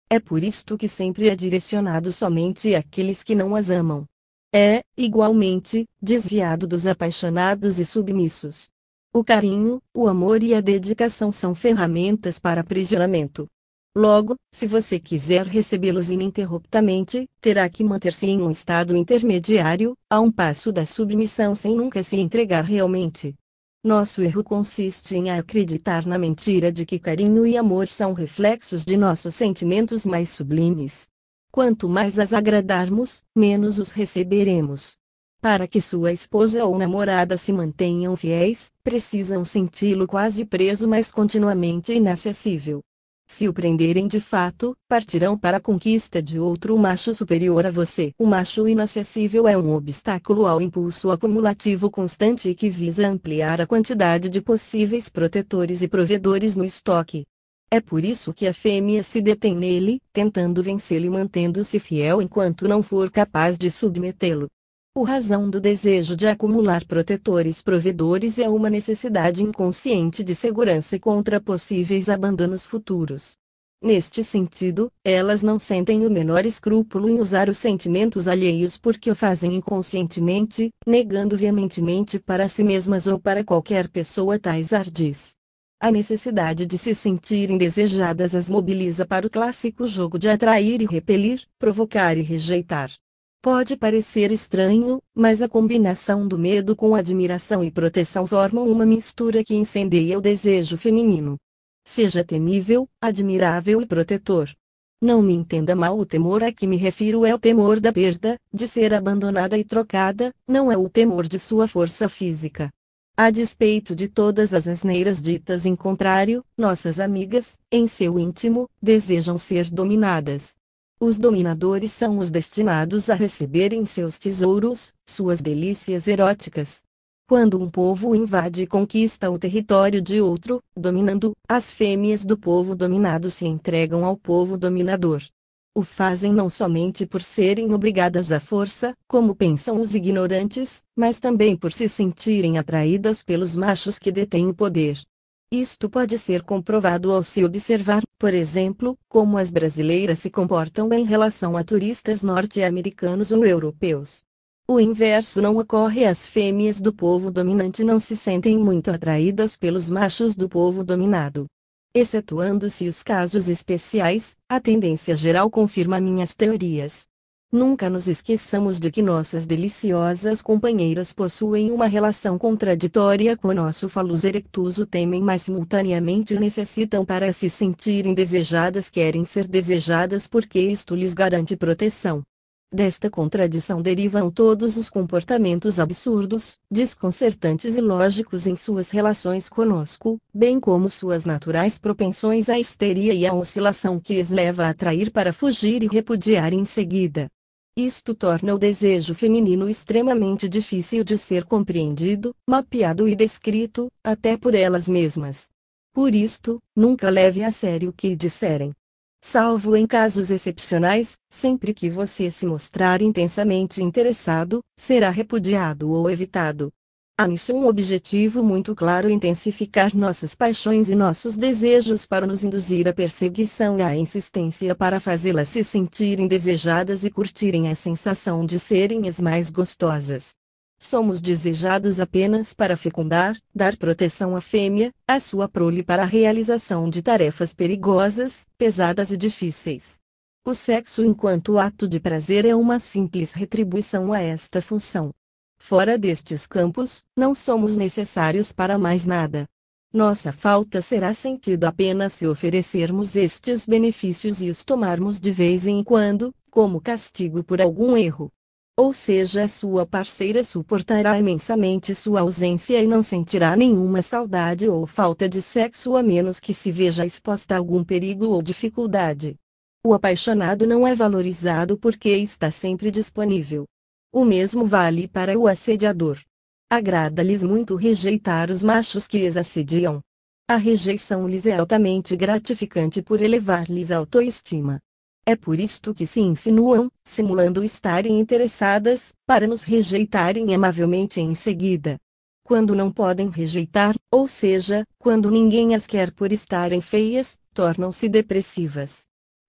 É por isto que sempre é direcionado somente àqueles que não as amam. É, igualmente, desviado dos apaixonados e submissos. O carinho, o amor e a dedicação são ferramentas para aprisionamento. Logo, se você quiser recebê-los ininterruptamente, terá que manter-se em um estado intermediário, a um passo da submissão sem nunca se entregar realmente. Nosso erro consiste em acreditar na mentira de que carinho e amor são reflexos de nossos sentimentos mais sublimes. Quanto mais as agradarmos, menos os receberemos. Para que sua esposa ou namorada se mantenham fiéis, precisam senti-lo quase preso mas continuamente inacessível. Se o prenderem de fato, partirão para a conquista de outro macho superior a você. O macho inacessível é um obstáculo ao impulso acumulativo constante e que visa ampliar a quantidade de possíveis protetores e provedores no estoque. É por isso que a fêmea se detém nele, tentando vencê-lo e mantendo-se fiel enquanto não for capaz de submetê-lo. A razão do desejo de acumular protetores provedores é uma necessidade inconsciente de segurança contra possíveis abandonos futuros. Neste sentido, elas não sentem o menor escrúpulo em usar os sentimentos alheios porque o fazem inconscientemente, negando veementemente para si mesmas ou para qualquer pessoa tais ardis. A necessidade de se sentirem desejadas as mobiliza para o clássico jogo de atrair e repelir, provocar e rejeitar. Pode parecer estranho, mas a combinação do medo com admiração e proteção formam uma mistura que incendeia o desejo feminino. Seja temível, admirável e protetor. Não me entenda mal, o temor a que me refiro é o temor da perda, de ser abandonada e trocada, não é o temor de sua força física. A despeito de todas as asneiras ditas em contrário, nossas amigas, em seu íntimo, desejam ser dominadas. Os dominadores são os destinados a receberem seus tesouros, suas delícias eróticas. Quando um povo invade e conquista o território de outro, dominando, as fêmeas do povo dominado se entregam ao povo dominador. O fazem não somente por serem obrigadas à força, como pensam os ignorantes, mas também por se sentirem atraídas pelos machos que detêm o poder. Isto pode ser comprovado ao se observar, por exemplo, como as brasileiras se comportam em relação a turistas norte-americanos ou europeus. O inverso não ocorre, as fêmeas do povo dominante não se sentem muito atraídas pelos machos do povo dominado. Excetuando-se os casos especiais, a tendência geral confirma minhas teorias. Nunca nos esqueçamos de que nossas deliciosas companheiras possuem uma relação contraditória com nosso phallus erectus, o temem mas simultaneamente necessitam para se sentirem desejadas, querem ser desejadas porque isto lhes garante proteção. Desta contradição derivam todos os comportamentos absurdos, desconcertantes e ilógicos em suas relações conosco, bem como suas naturais propensões à histeria e à oscilação que as leva a atrair para fugir e repudiar em seguida. Isto torna o desejo feminino extremamente difícil de ser compreendido, mapeado e descrito, até por elas mesmas. Por isto, nunca leve a sério o que lhe disserem. Salvo em casos excepcionais, sempre que você se mostrar intensamente interessado, será repudiado ou evitado. Há nisso um objetivo muito claro: intensificar nossas paixões e nossos desejos para nos induzir à perseguição e à insistência para fazê-las se sentirem desejadas e curtirem a sensação de serem as mais gostosas. Somos desejados apenas para fecundar, dar proteção à fêmea, à sua prole, para a realização de tarefas perigosas, pesadas e difíceis. O sexo enquanto ato de prazer é uma simples retribuição a esta função. Fora destes campos, não somos necessários para mais nada. Nossa falta será sentida apenas se oferecermos estes benefícios e os tomarmos de vez em quando, como castigo por algum erro. Ou seja, a sua parceira suportará imensamente sua ausência e não sentirá nenhuma saudade ou falta de sexo a menos que se veja exposta a algum perigo ou dificuldade. O apaixonado não é valorizado porque está sempre disponível. O mesmo vale para o assediador. Agrada-lhes muito rejeitar os machos que lhes assediam. A rejeição lhes é altamente gratificante por elevar-lhes a autoestima. É por isto que se insinuam, simulando estarem interessadas, para nos rejeitarem amavelmente em seguida. Quando não podem rejeitar, ou seja, quando ninguém as quer por estarem feias, tornam-se depressivas.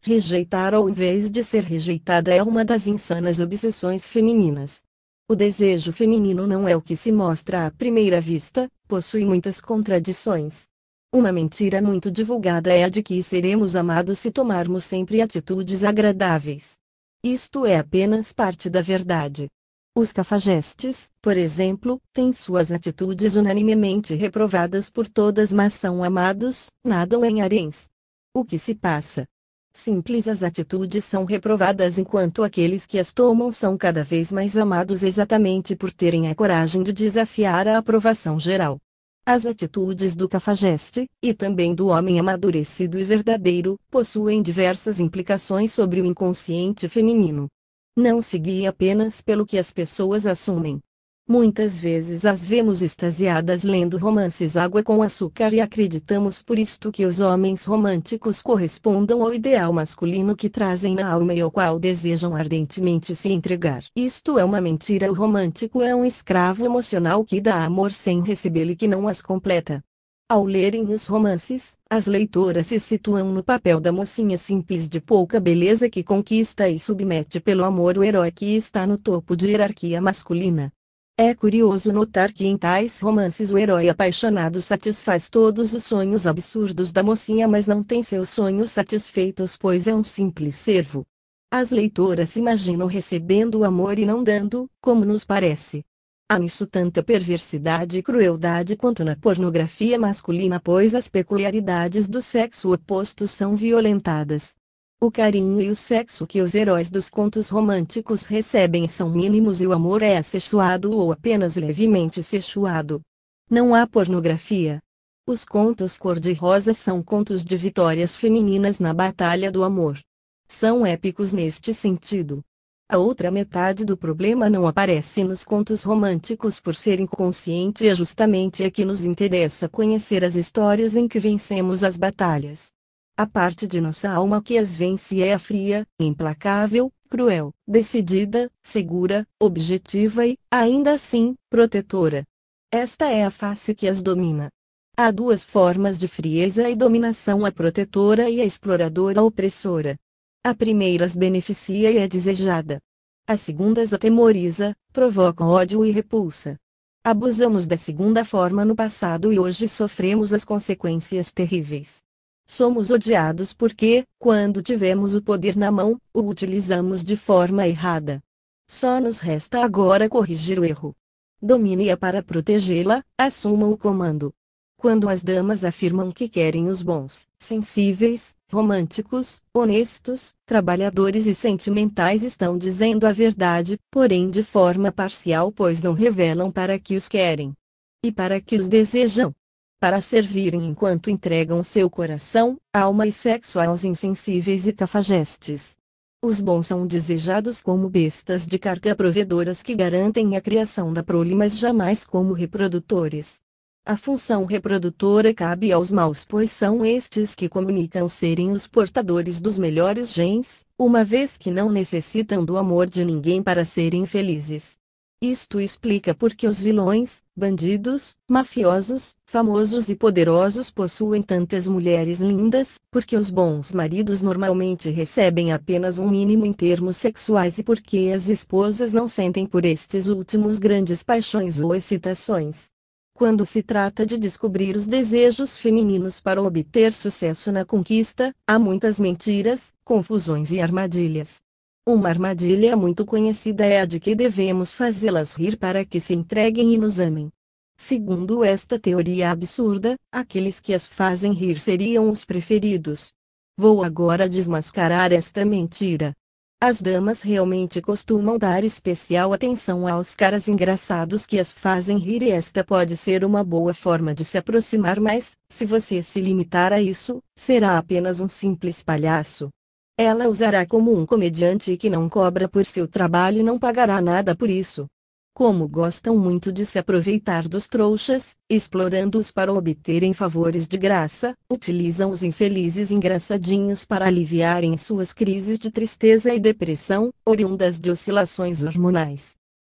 Rejeitar ao invés de ser rejeitada é uma das insanas obsessões femininas. O desejo feminino não é o que se mostra à primeira vista, possui muitas contradições. Uma mentira muito divulgada é a de que seremos amados se tomarmos sempre atitudes agradáveis. Isto é apenas parte da verdade. Os cafajestes, por exemplo, têm suas atitudes unanimemente reprovadas por todas, mas são amados, nadam em haréns. O que se passa? Simples, as atitudes são reprovadas enquanto aqueles que as tomam são cada vez mais amados exatamente por terem a coragem de desafiar a aprovação geral. As atitudes do cafajeste, e também do homem amadurecido e verdadeiro, possuem diversas implicações sobre o inconsciente feminino. Não se guie apenas pelo que as pessoas assumem. Muitas vezes as vemos extasiadas lendo romances água com açúcar e acreditamos por isto que os homens românticos correspondam ao ideal masculino que trazem na alma e ao qual desejam ardentemente se entregar. Isto é uma mentira. O romântico é um escravo emocional que dá amor sem recebê-lo e que não as completa. Ao lerem os romances, as leitoras se situam no papel da mocinha simples de pouca beleza que conquista e submete pelo amor o herói que está no topo de hierarquia masculina. É curioso notar que em tais romances o herói apaixonado satisfaz todos os sonhos absurdos da mocinha, mas não tem seus sonhos satisfeitos, pois é um simples servo. As leitoras se imaginam recebendo o amor e não dando, como nos parece. Há nisso tanta perversidade e crueldade quanto na pornografia masculina, pois as peculiaridades do sexo oposto são violentadas. O carinho e o sexo que os heróis dos contos românticos recebem são mínimos e o amor é assexuado ou apenas levemente sexuado. Não há pornografia. Os contos cor-de-rosa são contos de vitórias femininas na batalha do amor. São épicos neste sentido. A outra metade do problema não aparece nos contos românticos por ser inconsciente e é justamente a que nos interessa conhecer as histórias em que vencemos as batalhas. A parte de nossa alma que as vence é a fria, implacável, cruel, decidida, segura, objetiva e, ainda assim, protetora. Esta é a face que as domina. Há duas formas de frieza e dominação: a protetora e a exploradora opressora. A primeira as beneficia e é desejada. A segunda as atemoriza, provoca ódio e repulsa. Abusamos da segunda forma no passado e hoje sofremos as consequências terríveis. Somos odiados porque, quando tivemos o poder na mão, o utilizamos de forma errada. Só nos resta agora corrigir o erro. Domine-a para protegê-la, assuma o comando. Quando as damas afirmam que querem os bons, sensíveis, românticos, honestos, trabalhadores e sentimentais, estão dizendo a verdade, porém de forma parcial, pois não revelam para que os querem. E para que os desejam. Para servirem enquanto entregam seu coração, alma e sexo aos insensíveis e cafajestes. Os bons são desejados como bestas de carga provedoras que garantem a criação da prole, mas jamais como reprodutores. A função reprodutora cabe aos maus, pois são estes que comunicam serem os portadores dos melhores genes, uma vez que não necessitam do amor de ninguém para serem felizes. Isto explica por que os vilões, bandidos, mafiosos, famosos e poderosos possuem tantas mulheres lindas, porque os bons maridos normalmente recebem apenas um mínimo em termos sexuais e porque as esposas não sentem por estes últimos grandes paixões ou excitações. Quando se trata de descobrir os desejos femininos para obter sucesso na conquista, há muitas mentiras, confusões e armadilhas. Uma armadilha muito conhecida é a de que devemos fazê-las rir para que se entreguem e nos amem. Segundo esta teoria absurda, aqueles que as fazem rir seriam os preferidos. Vou agora desmascarar esta mentira. As damas realmente costumam dar especial atenção aos caras engraçados que as fazem rir, e esta pode ser uma boa forma de se aproximar, mas, se você se limitar a isso, será apenas um simples palhaço. Ela usará como um comediante que não cobra por seu trabalho e não pagará nada por isso. Como gostam muito de se aproveitar dos trouxas, explorando-os para obterem favores de graça, utilizam os infelizes engraçadinhos para aliviarem suas crises de tristeza e depressão, oriundas de oscilações hormonais.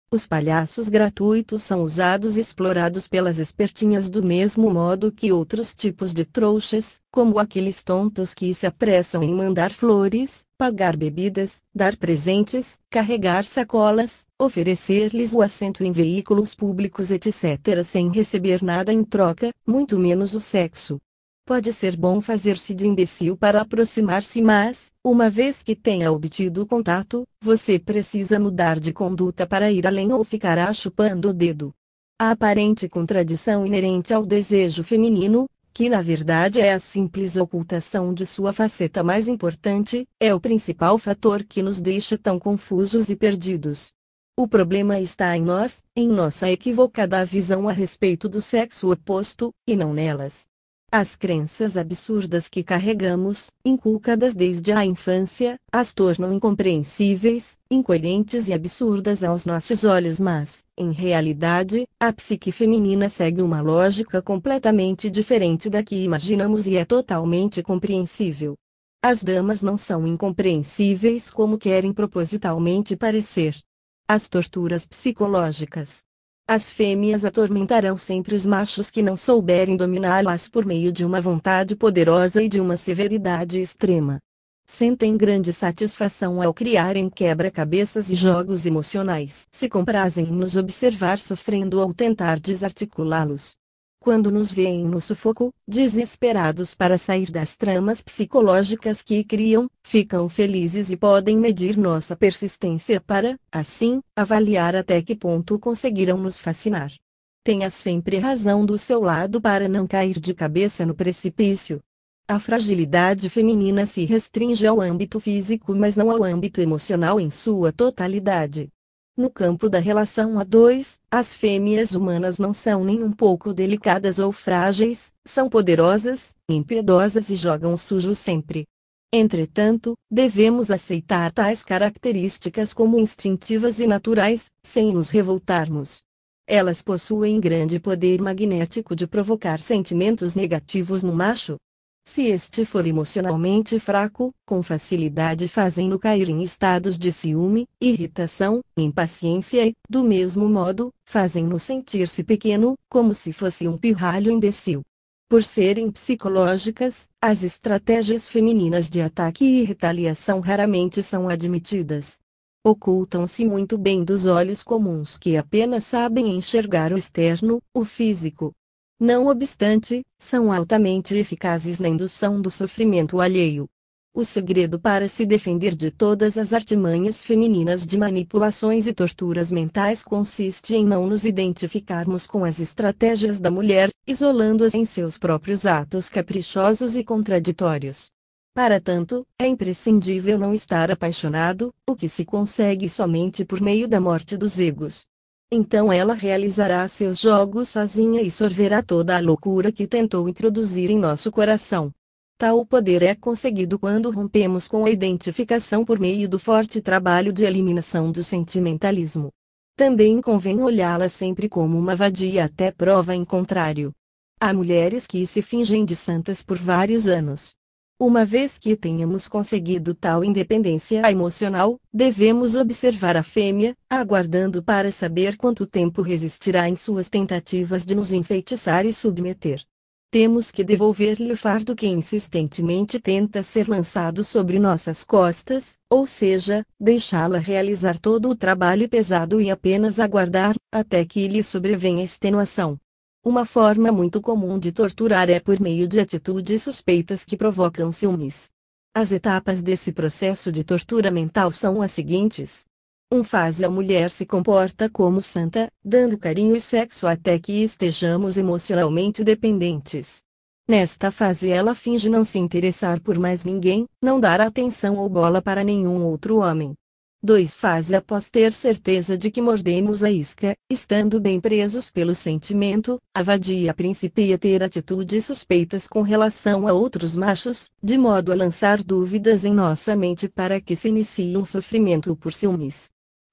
Os palhaços gratuitos são usados e explorados pelas espertinhas do mesmo modo que outros tipos de trouxas, como aqueles tontos que se apressam em mandar flores, pagar bebidas, dar presentes, carregar sacolas, oferecer-lhes o assento em veículos públicos etcétera sem receber nada em troca, muito menos o sexo. Pode ser bom fazer-se de imbecil para aproximar-se, mas, uma vez que tenha obtido o contato, você precisa mudar de conduta para ir além ou ficará chupando o dedo. A aparente contradição inerente ao desejo feminino, que na verdade é a simples ocultação de sua faceta mais importante, é o principal fator que nos deixa tão confusos e perdidos. O problema está em nós, em nossa equivocada visão a respeito do sexo oposto, e não nelas. As crenças absurdas que carregamos, inculcadas desde a infância, as tornam incompreensíveis, incoerentes e absurdas aos nossos olhos, mas, em realidade, a psique feminina segue uma lógica completamente diferente da que imaginamos e é totalmente compreensível. As damas não são incompreensíveis como querem propositalmente parecer. As torturas psicológicas. As fêmeas atormentarão sempre os machos que não souberem dominá-las por meio de uma vontade poderosa e de uma severidade extrema. Sentem grande satisfação ao criarem quebra-cabeças e jogos emocionais. Se comprazem em nos observar sofrendo ou tentar desarticulá-los. Quando nos veem no sufoco, desesperados para sair das tramas psicológicas que criam, ficam felizes e podem medir nossa persistência para, assim, avaliar até que ponto conseguirão nos fascinar. Tenha sempre razão do seu lado para não cair de cabeça no precipício. A fragilidade feminina se restringe ao âmbito físico, mas não ao âmbito emocional em sua totalidade. No campo da relação a dois, as fêmeas humanas não são nem um pouco delicadas ou frágeis, são poderosas, impiedosas e jogam sujo sempre. Entretanto, devemos aceitar tais características como instintivas e naturais, sem nos revoltarmos. Elas possuem grande poder magnético de provocar sentimentos negativos no macho. Se este for emocionalmente fraco, com facilidade fazem-no cair em estados de ciúme, irritação, impaciência e, do mesmo modo, fazem-no sentir-se pequeno, como se fosse um pirralho imbecil. Por serem psicológicas, as estratégias femininas de ataque e retaliação raramente são admitidas. Ocultam-se muito bem dos olhos comuns que apenas sabem enxergar o externo, o físico. Não obstante, são altamente eficazes na indução do sofrimento alheio. O segredo para se defender de todas as artimanhas femininas de manipulações e torturas mentais consiste em não nos identificarmos com as estratégias da mulher, isolando-as em seus próprios atos caprichosos e contraditórios. Para tanto, é imprescindível não estar apaixonado, o que se consegue somente por meio da morte dos egos. Então ela realizará seus jogos sozinha e sorverá toda a loucura que tentou introduzir em nosso coração. Tal poder é conseguido quando rompemos com a identificação por meio do forte trabalho de eliminação do sentimentalismo. Também convém olhá-la sempre como uma vadia até prova em contrário. Há mulheres que se fingem de santas por vários anos. Uma vez que tenhamos conseguido tal independência emocional, devemos observar a fêmea, aguardando para saber quanto tempo resistirá em suas tentativas de nos enfeitiçar e submeter. Temos que devolver-lhe o fardo que insistentemente tenta ser lançado sobre nossas costas, ou seja, deixá-la realizar todo o trabalho pesado e apenas aguardar, até que lhe sobrevenha extenuação. Uma forma muito comum de torturar é por meio de atitudes suspeitas que provocam ciúmes. As etapas desse processo de tortura mental são as seguintes. um Fase a mulher se comporta como santa, dando carinho e sexo até que estejamos emocionalmente dependentes. Nesta fase ela finge não se interessar por mais ninguém, não dar atenção ou bola para nenhum outro homem. dois Fase após ter certeza de que mordemos a isca, estando bem presos pelo sentimento, a vadia principia a ter atitudes suspeitas com relação a outros machos, de modo a lançar dúvidas em nossa mente para que se inicie um sofrimento por ciúmes.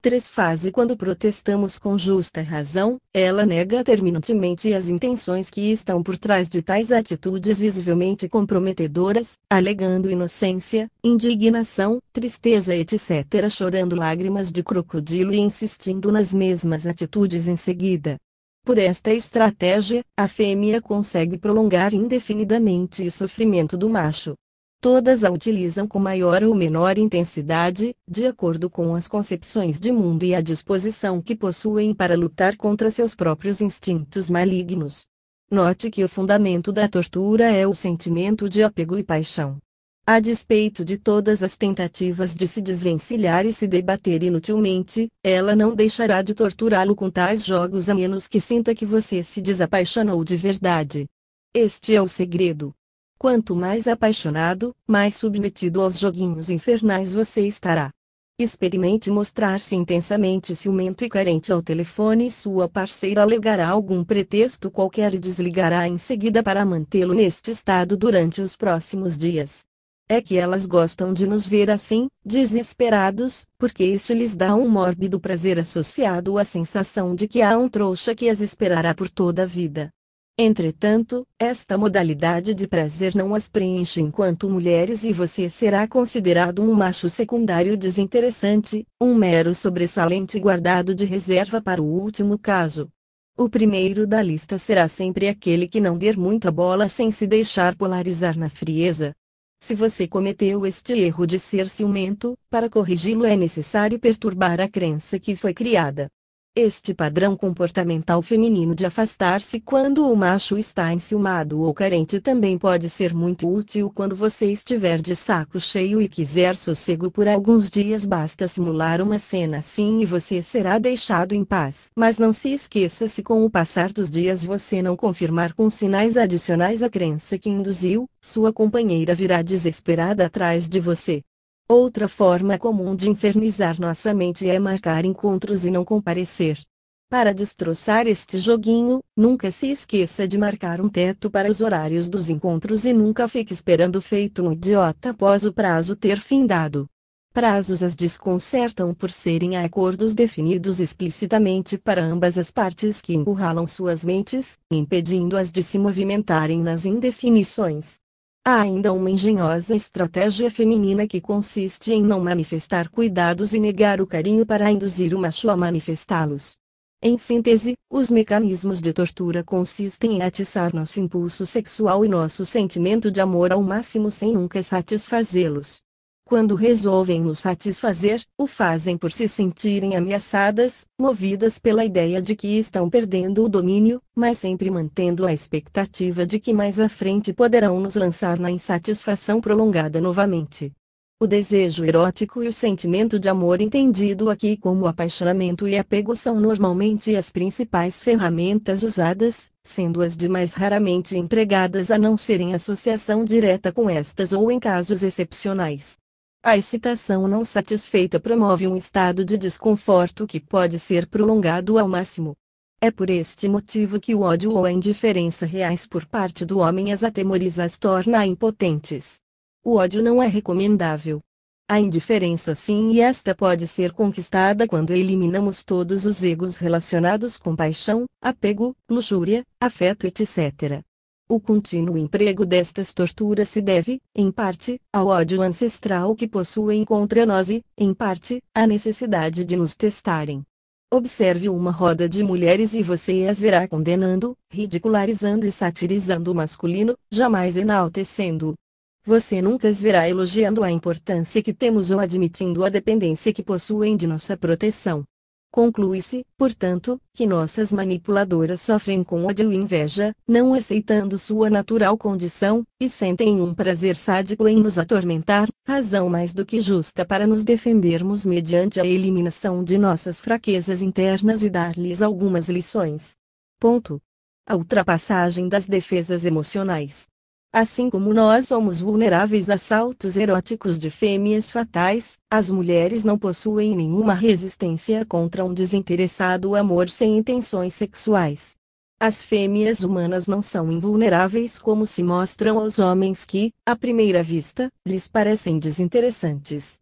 três Fase quando protestamos com justa razão, ela nega terminantemente as intenções que estão por trás de tais atitudes visivelmente comprometedoras, alegando inocência, indignação, tristeza etcétera, chorando lágrimas de crocodilo e insistindo nas mesmas atitudes em seguida. Por esta estratégia, a fêmea consegue prolongar indefinidamente o sofrimento do macho. Todas a utilizam com maior ou menor intensidade, de acordo com as concepções de mundo e a disposição que possuem para lutar contra seus próprios instintos malignos. Note que o fundamento da tortura é o sentimento de apego e paixão. A despeito de todas as tentativas de se desvencilhar e se debater inutilmente, ela não deixará de torturá-lo com tais jogos a menos que sinta que você se desapaixonou de verdade. Este é o segredo. Quanto mais apaixonado, mais submetido aos joguinhos infernais você estará. Experimente mostrar-se intensamente ciumento e carente ao telefone e sua parceira alegará algum pretexto qualquer e desligará em seguida para mantê-lo neste estado durante os próximos dias. É que elas gostam de nos ver assim, desesperados, porque isso lhes dá um mórbido prazer associado à sensação de que há um trouxa que as esperará por toda a vida. Entretanto, esta modalidade de prazer não as preenche enquanto mulheres e você será considerado um macho secundário desinteressante, um mero sobressalente guardado de reserva para o último caso. O primeiro da lista será sempre aquele que não der muita bola sem se deixar polarizar na frieza. Se você cometeu este erro de ser ciumento, para corrigi-lo é necessário perturbar a crença que foi criada. Este padrão comportamental feminino de afastar-se quando o macho está enciumado ou carente também pode ser muito útil quando você estiver de saco cheio e quiser sossego por alguns dias. Basta simular uma cena assim e você será deixado em paz. Mas não se esqueça, se com o passar dos dias você não confirmar com sinais adicionais a crença que induziu, sua companheira virá desesperada atrás de você. Outra forma comum de infernizar nossa mente é marcar encontros e não comparecer. Para destroçar este joguinho, nunca se esqueça de marcar um teto para os horários dos encontros e nunca fique esperando feito um idiota após o prazo ter findado. Prazos as desconcertam por serem acordos definidos explicitamente para ambas as partes que encurralam suas mentes, impedindo-as de se movimentarem nas indefinições. Há ainda uma engenhosa estratégia feminina que consiste em não manifestar cuidados e negar o carinho para induzir o macho a manifestá-los. Em síntese, os mecanismos de tortura consistem em atiçar nosso impulso sexual e nosso sentimento de amor ao máximo sem nunca satisfazê-los. Quando resolvem nos satisfazer, o fazem por se sentirem ameaçadas, movidas pela ideia de que estão perdendo o domínio, mas sempre mantendo a expectativa de que mais à frente poderão nos lançar na insatisfação prolongada novamente. O desejo erótico e o sentimento de amor, entendido aqui como apaixonamento e apego, são normalmente as principais ferramentas usadas, sendo as demais raramente empregadas a não ser em associação direta com estas ou em casos excepcionais. A excitação não satisfeita promove um estado de desconforto que pode ser prolongado ao máximo. É por este motivo que o ódio ou a indiferença reais por parte do homem as atemoriza e as torna impotentes. O ódio não é recomendável. A indiferença sim, e esta pode ser conquistada quando eliminamos todos os egos relacionados com paixão, apego, luxúria, afeto etcétera. O contínuo emprego destas torturas se deve, em parte, ao ódio ancestral que possuem contra nós e, em parte, à necessidade de nos testarem. Observe uma roda de mulheres e você as verá condenando, ridicularizando e satirizando o masculino, jamais enaltecendo-o. Você nunca as verá elogiando a importância que temos ou admitindo a dependência que possuem de nossa proteção. Conclui-se, portanto, que nossas manipuladoras sofrem com ódio e inveja, não aceitando sua natural condição, e sentem um prazer sádico em nos atormentar, razão mais do que justa para nos defendermos mediante a eliminação de nossas fraquezas internas e dar-lhes algumas lições. Ponto. A ultrapassagem das defesas emocionais. Assim como nós somos vulneráveis a saltos eróticos de fêmeas fatais, as mulheres não possuem nenhuma resistência contra um desinteressado amor sem intenções sexuais. As fêmeas humanas não são invulneráveis como se mostram aos homens que, à primeira vista, lhes parecem desinteressantes.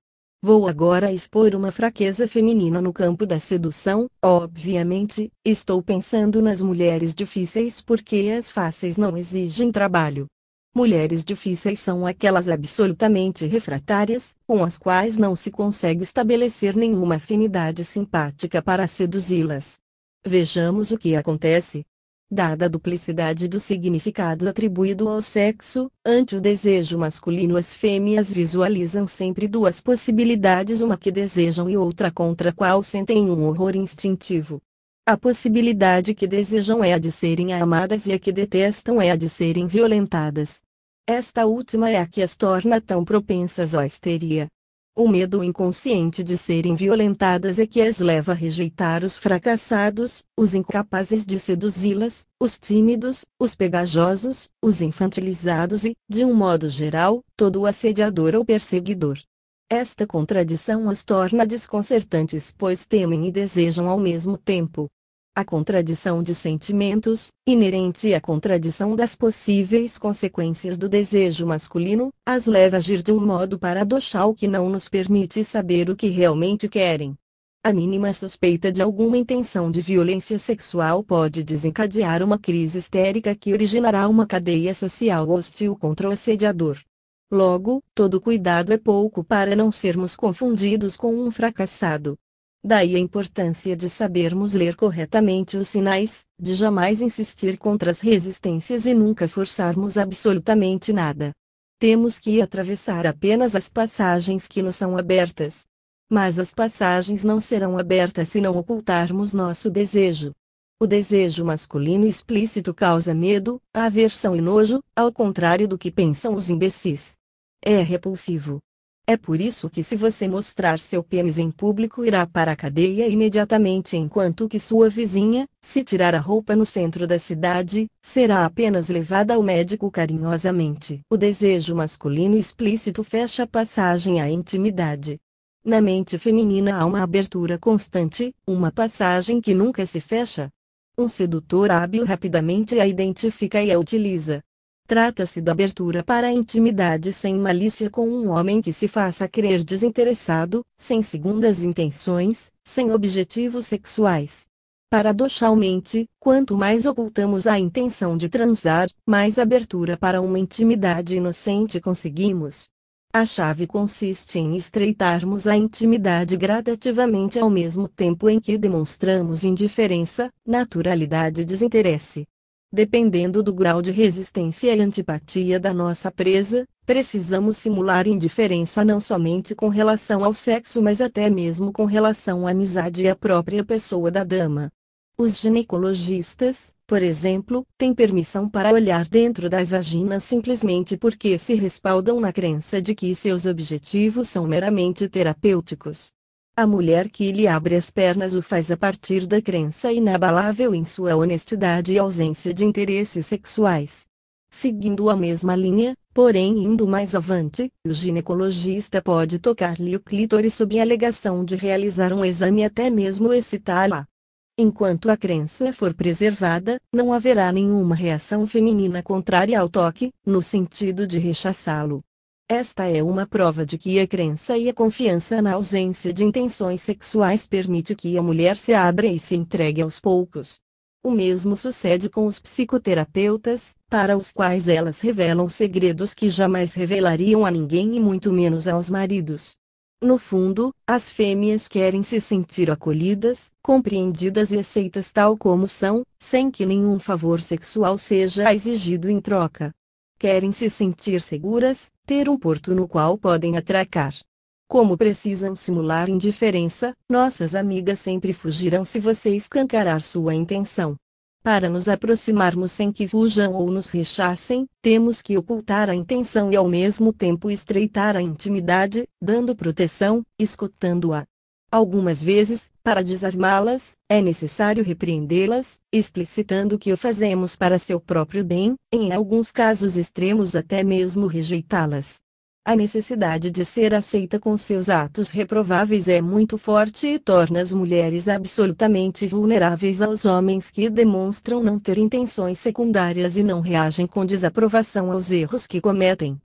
Vou agora expor uma fraqueza feminina no campo da sedução. Obviamente, estou pensando nas mulheres difíceis porque as fáceis não exigem trabalho. Mulheres difíceis são aquelas absolutamente refratárias, com as quais não se consegue estabelecer nenhuma afinidade simpática para seduzi-las. Vejamos o que acontece. Dada a duplicidade do significado atribuído ao sexo, ante o desejo masculino as fêmeas visualizam sempre duas possibilidades, uma que desejam e outra contra a qual sentem um horror instintivo. A possibilidade que desejam é a de serem amadas e a que detestam é a de serem violentadas. Esta última é a que as torna tão propensas à histeria. O medo inconsciente de serem violentadas é que as leva a rejeitar os fracassados, os incapazes de seduzi-las, os tímidos, os pegajosos, os infantilizados e, de um modo geral, todo o assediador ou perseguidor. Esta contradição as torna desconcertantes, pois temem e desejam ao mesmo tempo. A contradição de sentimentos, inerente à contradição das possíveis consequências do desejo masculino, as leva a agir de um modo paradoxal que não nos permite saber o que realmente querem. A mínima suspeita de alguma intenção de violência sexual pode desencadear uma crise histérica que originará uma cadeia social hostil contra o assediador. Logo, todo cuidado é pouco para não sermos confundidos com um fracassado. Daí a importância de sabermos ler corretamente os sinais, de jamais insistir contra as resistências e nunca forçarmos absolutamente nada. Temos que atravessar apenas as passagens que nos são abertas. Mas as passagens não serão abertas se não ocultarmos nosso desejo. O desejo masculino explícito causa medo, aversão e nojo, ao contrário do que pensam os imbecis. É repulsivo. É por isso que se você mostrar seu pênis em público irá para a cadeia imediatamente, enquanto que sua vizinha, se tirar a roupa no centro da cidade, será apenas levada ao médico carinhosamente. O desejo masculino explícito fecha a passagem à intimidade. Na mente feminina há uma abertura constante, uma passagem que nunca se fecha. Um sedutor hábil rapidamente a identifica e a utiliza. Trata-se da abertura para a intimidade sem malícia com um homem que se faça crer desinteressado, sem segundas intenções, sem objetivos sexuais. Paradoxalmente, quanto mais ocultamos a intenção de transar, mais abertura para uma intimidade inocente conseguimos. A chave consiste em estreitarmos a intimidade gradativamente ao mesmo tempo em que demonstramos indiferença, naturalidade e desinteresse. Dependendo do grau de resistência e antipatia da nossa presa, precisamos simular indiferença não somente com relação ao sexo, mas até mesmo com relação à amizade e à própria pessoa da dama. Os ginecologistas, por exemplo, têm permissão para olhar dentro das vaginas simplesmente porque se respaldam na crença de que seus objetivos são meramente terapêuticos. A mulher que lhe abre as pernas o faz a partir da crença inabalável em sua honestidade e ausência de interesses sexuais. Seguindo a mesma linha, porém indo mais avante, o ginecologista pode tocar-lhe o clítoris sob a alegação de realizar um exame e até mesmo excitá-la. Enquanto a crença for preservada, não haverá nenhuma reação feminina contrária ao toque, no sentido de rechaçá-lo. Esta é uma prova de que a crença e a confiança na ausência de intenções sexuais permite que a mulher se abra e se entregue aos poucos. O mesmo sucede com os psicoterapeutas, para os quais elas revelam segredos que jamais revelariam a ninguém e muito menos aos maridos. No fundo, as fêmeas querem se sentir acolhidas, compreendidas e aceitas tal como são, sem que nenhum favor sexual seja exigido em troca. Querem se sentir seguras, ter um porto no qual podem atracar. Como precisam simular indiferença, nossas amigas sempre fugirão se você escancarar sua intenção. Para nos aproximarmos sem que fujam ou nos rechacem, temos que ocultar a intenção e ao mesmo tempo estreitar a intimidade, dando proteção, escutando-a. Algumas vezes, para desarmá-las, é necessário repreendê-las, explicitando que o fazemos para seu próprio bem, em alguns casos extremos até mesmo rejeitá-las. A necessidade de ser aceita com seus atos reprováveis é muito forte e torna as mulheres absolutamente vulneráveis aos homens que demonstram não ter intenções secundárias e não reagem com desaprovação aos erros que cometem.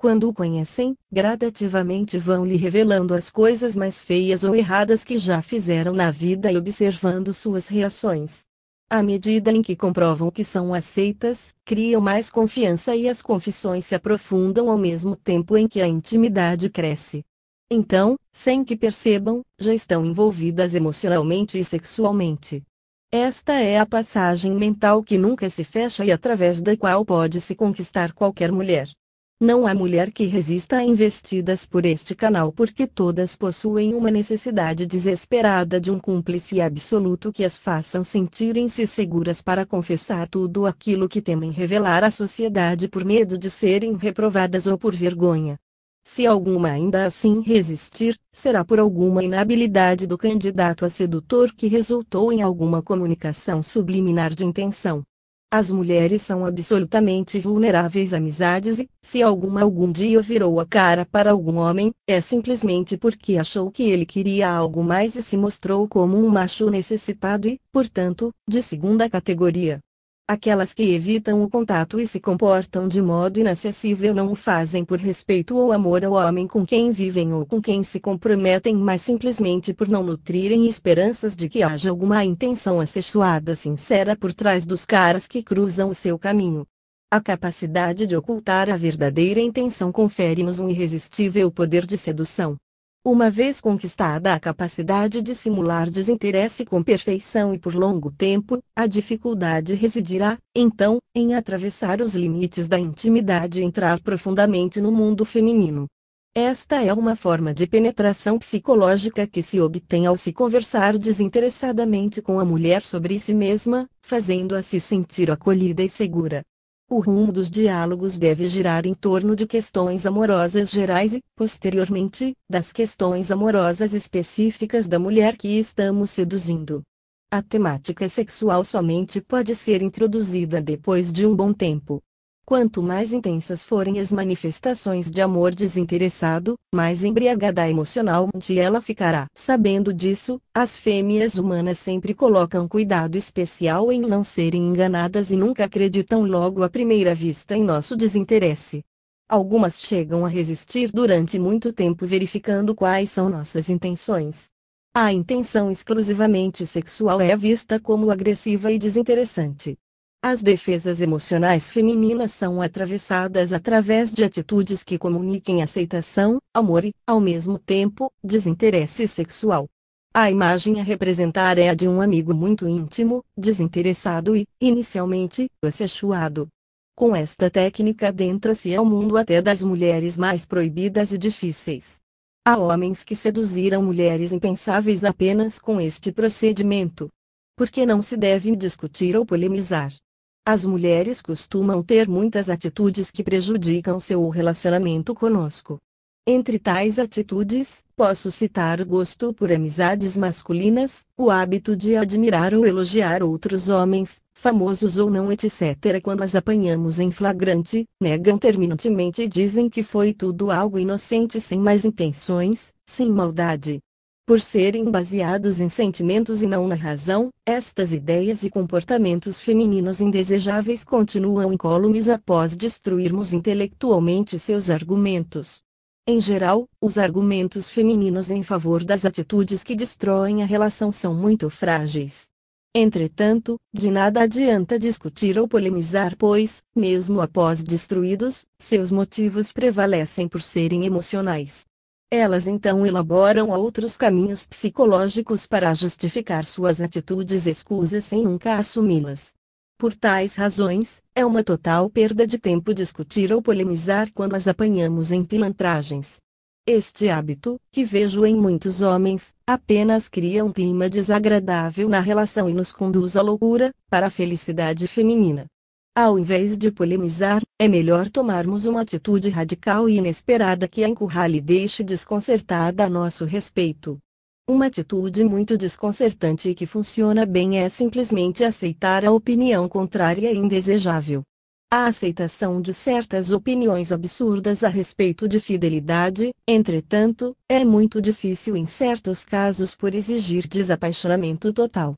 Quando o conhecem, gradativamente vão lhe revelando as coisas mais feias ou erradas que já fizeram na vida e observando suas reações. À medida em que comprovam que são aceitas, criam mais confiança e as confissões se aprofundam ao mesmo tempo em que a intimidade cresce. Então, sem que percebam, já estão envolvidas emocionalmente e sexualmente. Esta é a passagem mental que nunca se fecha e através da qual pode-se conquistar qualquer mulher. Não há mulher que resista a investidas por este canal porque todas possuem uma necessidade desesperada de um cúmplice absoluto que as façam sentirem-se seguras para confessar tudo aquilo que temem revelar à sociedade por medo de serem reprovadas ou por vergonha. Se alguma ainda assim resistir, será por alguma inabilidade do candidato a sedutor que resultou em alguma comunicação subliminar de intenção. As mulheres são absolutamente vulneráveis a amizades e, se alguma algum dia virou a cara para algum homem, é simplesmente porque achou que ele queria algo mais e se mostrou como um macho necessitado e, portanto, de segunda categoria. Aquelas que evitam o contato e se comportam de modo inacessível não o fazem por respeito ou amor ao homem com quem vivem ou com quem se comprometem, mas simplesmente por não nutrirem esperanças de que haja alguma intenção assexuada sincera por trás dos caras que cruzam o seu caminho. A capacidade de ocultar a verdadeira intenção confere-nos um irresistível poder de sedução. Uma vez conquistada a capacidade de simular desinteresse com perfeição e por longo tempo, a dificuldade residirá, então, em atravessar os limites da intimidade e entrar profundamente no mundo feminino. Esta é uma forma de penetração psicológica que se obtém ao se conversar desinteressadamente com a mulher sobre si mesma, fazendo-a se sentir acolhida e segura. O rumo dos diálogos deve girar em torno de questões amorosas gerais e, posteriormente, das questões amorosas específicas da mulher que estamos seduzindo. A temática sexual somente pode ser introduzida depois de um bom tempo. Quanto mais intensas forem as manifestações de amor desinteressado, mais embriagada emocionalmente ela ficará. Sabendo disso, as fêmeas humanas sempre colocam cuidado especial em não serem enganadas e nunca acreditam logo à primeira vista em nosso desinteresse. Algumas chegam a resistir durante muito tempo verificando quais são nossas intenções. A intenção exclusivamente sexual é vista como agressiva e desinteressante. As defesas emocionais femininas são atravessadas através de atitudes que comuniquem aceitação, amor e, ao mesmo tempo, desinteresse sexual. A imagem a representar é a de um amigo muito íntimo, desinteressado e, inicialmente, assexuado. Com esta técnica adentra-se ao mundo até das mulheres mais proibidas e difíceis. Há homens que seduziram mulheres impensáveis apenas com este procedimento. Porque não se deve discutir ou polemizar. As mulheres costumam ter muitas atitudes que prejudicam seu relacionamento conosco. Entre tais atitudes, posso citar o gosto por amizades masculinas, o hábito de admirar ou elogiar outros homens, famosos ou não, etcétera. Quando as apanhamos em flagrante, negam terminantemente e dizem que foi tudo algo inocente sem más intenções, sem maldade. Por serem baseados em sentimentos e não na razão, estas ideias e comportamentos femininos indesejáveis continuam incólumes após destruirmos intelectualmente seus argumentos. Em geral, os argumentos femininos em favor das atitudes que destroem a relação são muito frágeis. Entretanto, de nada adianta discutir ou polemizar, pois, mesmo após destruídos, seus motivos prevalecem por serem emocionais. Elas então elaboram outros caminhos psicológicos para justificar suas atitudes escusas sem nunca assumi-las. Por tais razões, é uma total perda de tempo discutir ou polemizar quando as apanhamos em pilantragens. Este hábito, que vejo em muitos homens, apenas cria um clima desagradável na relação e nos conduz à loucura, para a felicidade feminina. Ao invés de polemizar, é melhor tomarmos uma atitude radical e inesperada que a encurrale e deixe desconcertada a nosso respeito. Uma atitude muito desconcertante e que funciona bem é simplesmente aceitar a opinião contrária e indesejável. A aceitação de certas opiniões absurdas a respeito de fidelidade, entretanto, é muito difícil em certos casos por exigir desapaixonamento total.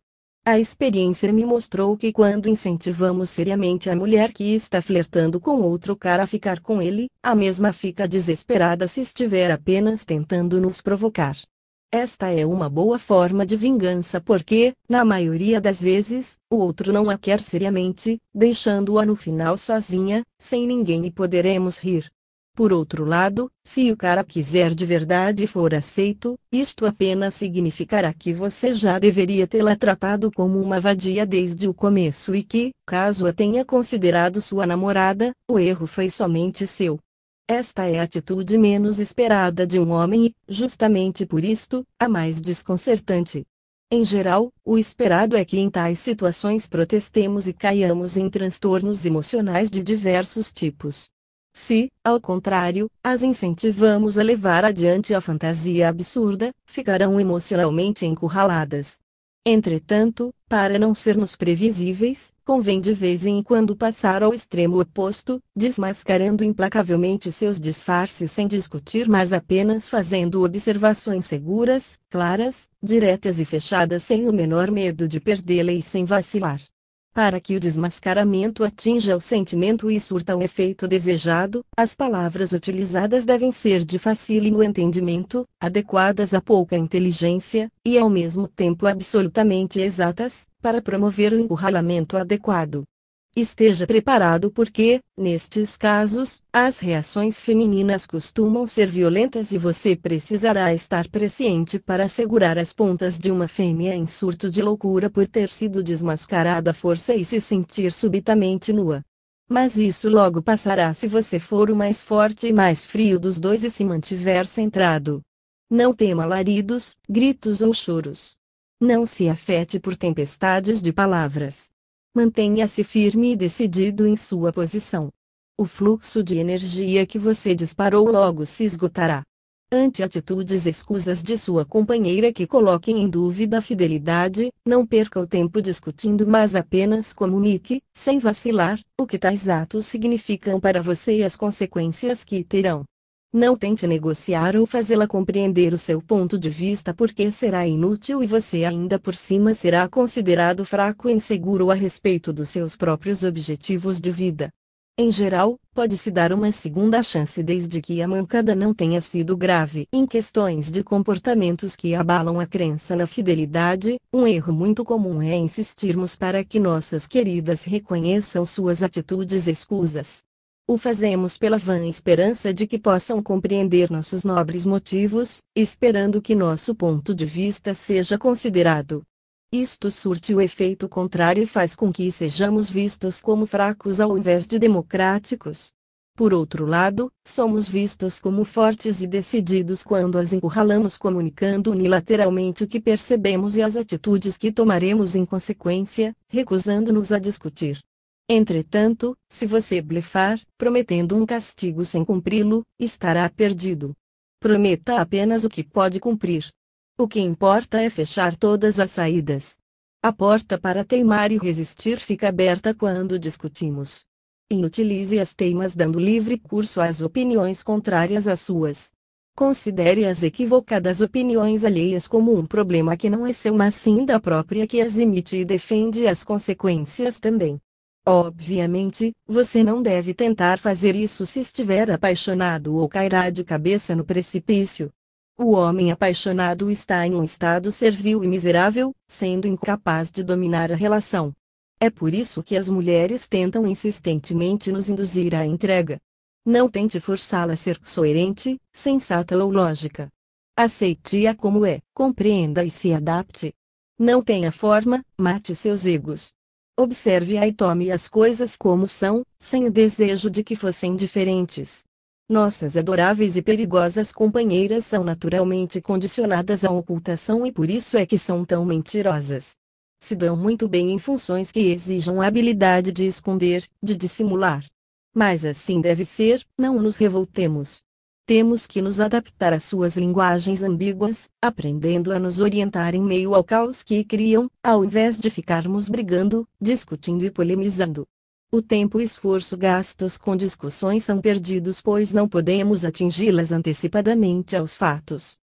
A experiência me mostrou que quando incentivamos seriamente a mulher que está flertando com outro cara a ficar com ele, a mesma fica desesperada se estiver apenas tentando nos provocar. Esta é uma boa forma de vingança porque, na maioria das vezes, o outro não a quer seriamente, deixando-a no final sozinha, sem ninguém e poderemos rir. Por outro lado, se o cara quiser de verdade e for aceito, isto apenas significará que você já deveria tê-la tratado como uma vadia desde o começo e que, caso a tenha considerado sua namorada, o erro foi somente seu. Esta é a atitude menos esperada de um homem e, justamente por isto, a mais desconcertante. Em geral, o esperado é que em tais situações protestemos e caiamos em transtornos emocionais de diversos tipos. Se, ao contrário, as incentivamos a levar adiante a fantasia absurda, ficarão emocionalmente encurraladas. Entretanto, para não sermos previsíveis, convém de vez em quando passar ao extremo oposto, desmascarando implacavelmente seus disfarces sem discutir, mas apenas fazendo observações seguras, claras, diretas e fechadas sem o menor medo de perdê-la e sem vacilar. Para que o desmascaramento atinja o sentimento e surta o efeito desejado, as palavras utilizadas devem ser de facílimo entendimento, adequadas a pouca inteligência, e ao mesmo tempo absolutamente exatas, para promover o encurralamento adequado. Esteja preparado porque, nestes casos, as reações femininas costumam ser violentas e você precisará estar presciente para segurar as pontas de uma fêmea em surto de loucura por ter sido desmascarada à força e se sentir subitamente nua. Mas isso logo passará se você for o mais forte e mais frio dos dois e se mantiver centrado. Não tema alaridos, gritos ou choros. Não se afete por tempestades de palavras. Mantenha-se firme e decidido em sua posição. O fluxo de energia que você disparou logo se esgotará. Ante atitudes escusas de sua companheira que coloquem em dúvida a fidelidade, não perca o tempo discutindo, mas apenas comunique, sem vacilar, o que tais atos significam para você e as consequências que terão. Não tente negociar ou fazê-la compreender o seu ponto de vista porque será inútil e você ainda por cima será considerado fraco e inseguro a respeito dos seus próprios objetivos de vida. Em geral, pode-se dar uma segunda chance desde que a mancada não tenha sido grave. Em questões de comportamentos que abalam a crença na fidelidade, um erro muito comum é insistirmos para que nossas queridas reconheçam suas atitudes escusas. O fazemos pela vã esperança de que possam compreender nossos nobres motivos, esperando que nosso ponto de vista seja considerado. Isto surte o efeito contrário e faz com que sejamos vistos como fracos ao invés de democráticos. Por outro lado, somos vistos como fortes e decididos quando as encurralamos comunicando unilateralmente o que percebemos e as atitudes que tomaremos em consequência, recusando-nos a discutir. Entretanto, se você blefar, prometendo um castigo sem cumpri-lo, estará perdido. Prometa apenas o que pode cumprir. O que importa é fechar todas as saídas. A porta para teimar e resistir fica aberta quando discutimos. Inutilize as teimas dando livre curso às opiniões contrárias às suas. Considere as equivocadas opiniões alheias como um problema que não é seu mas sim da própria que as emite e defende as consequências também. Obviamente, você não deve tentar fazer isso se estiver apaixonado ou cairá de cabeça no precipício. O homem apaixonado está em um estado servil e miserável, sendo incapaz de dominar a relação. É por isso que as mulheres tentam insistentemente nos induzir à entrega. Não tente forçá-la a ser coerente, sensata ou lógica. Aceite-a como é, compreenda e se adapte. Não tenha forma, mate seus egos. Observe-a e tome as coisas como são, sem o desejo de que fossem diferentes. Nossas adoráveis e perigosas companheiras são naturalmente condicionadas à ocultação e por isso é que são tão mentirosas. Se dão muito bem em funções que exijam a habilidade de esconder, de dissimular. Mas assim deve ser, não nos revoltemos. Temos que nos adaptar às suas linguagens ambíguas, aprendendo a nos orientar em meio ao caos que criam, ao invés de ficarmos brigando, discutindo e polemizando. O tempo e esforço gastos com discussões são perdidos pois não podemos atingi-las antecipadamente aos fatos.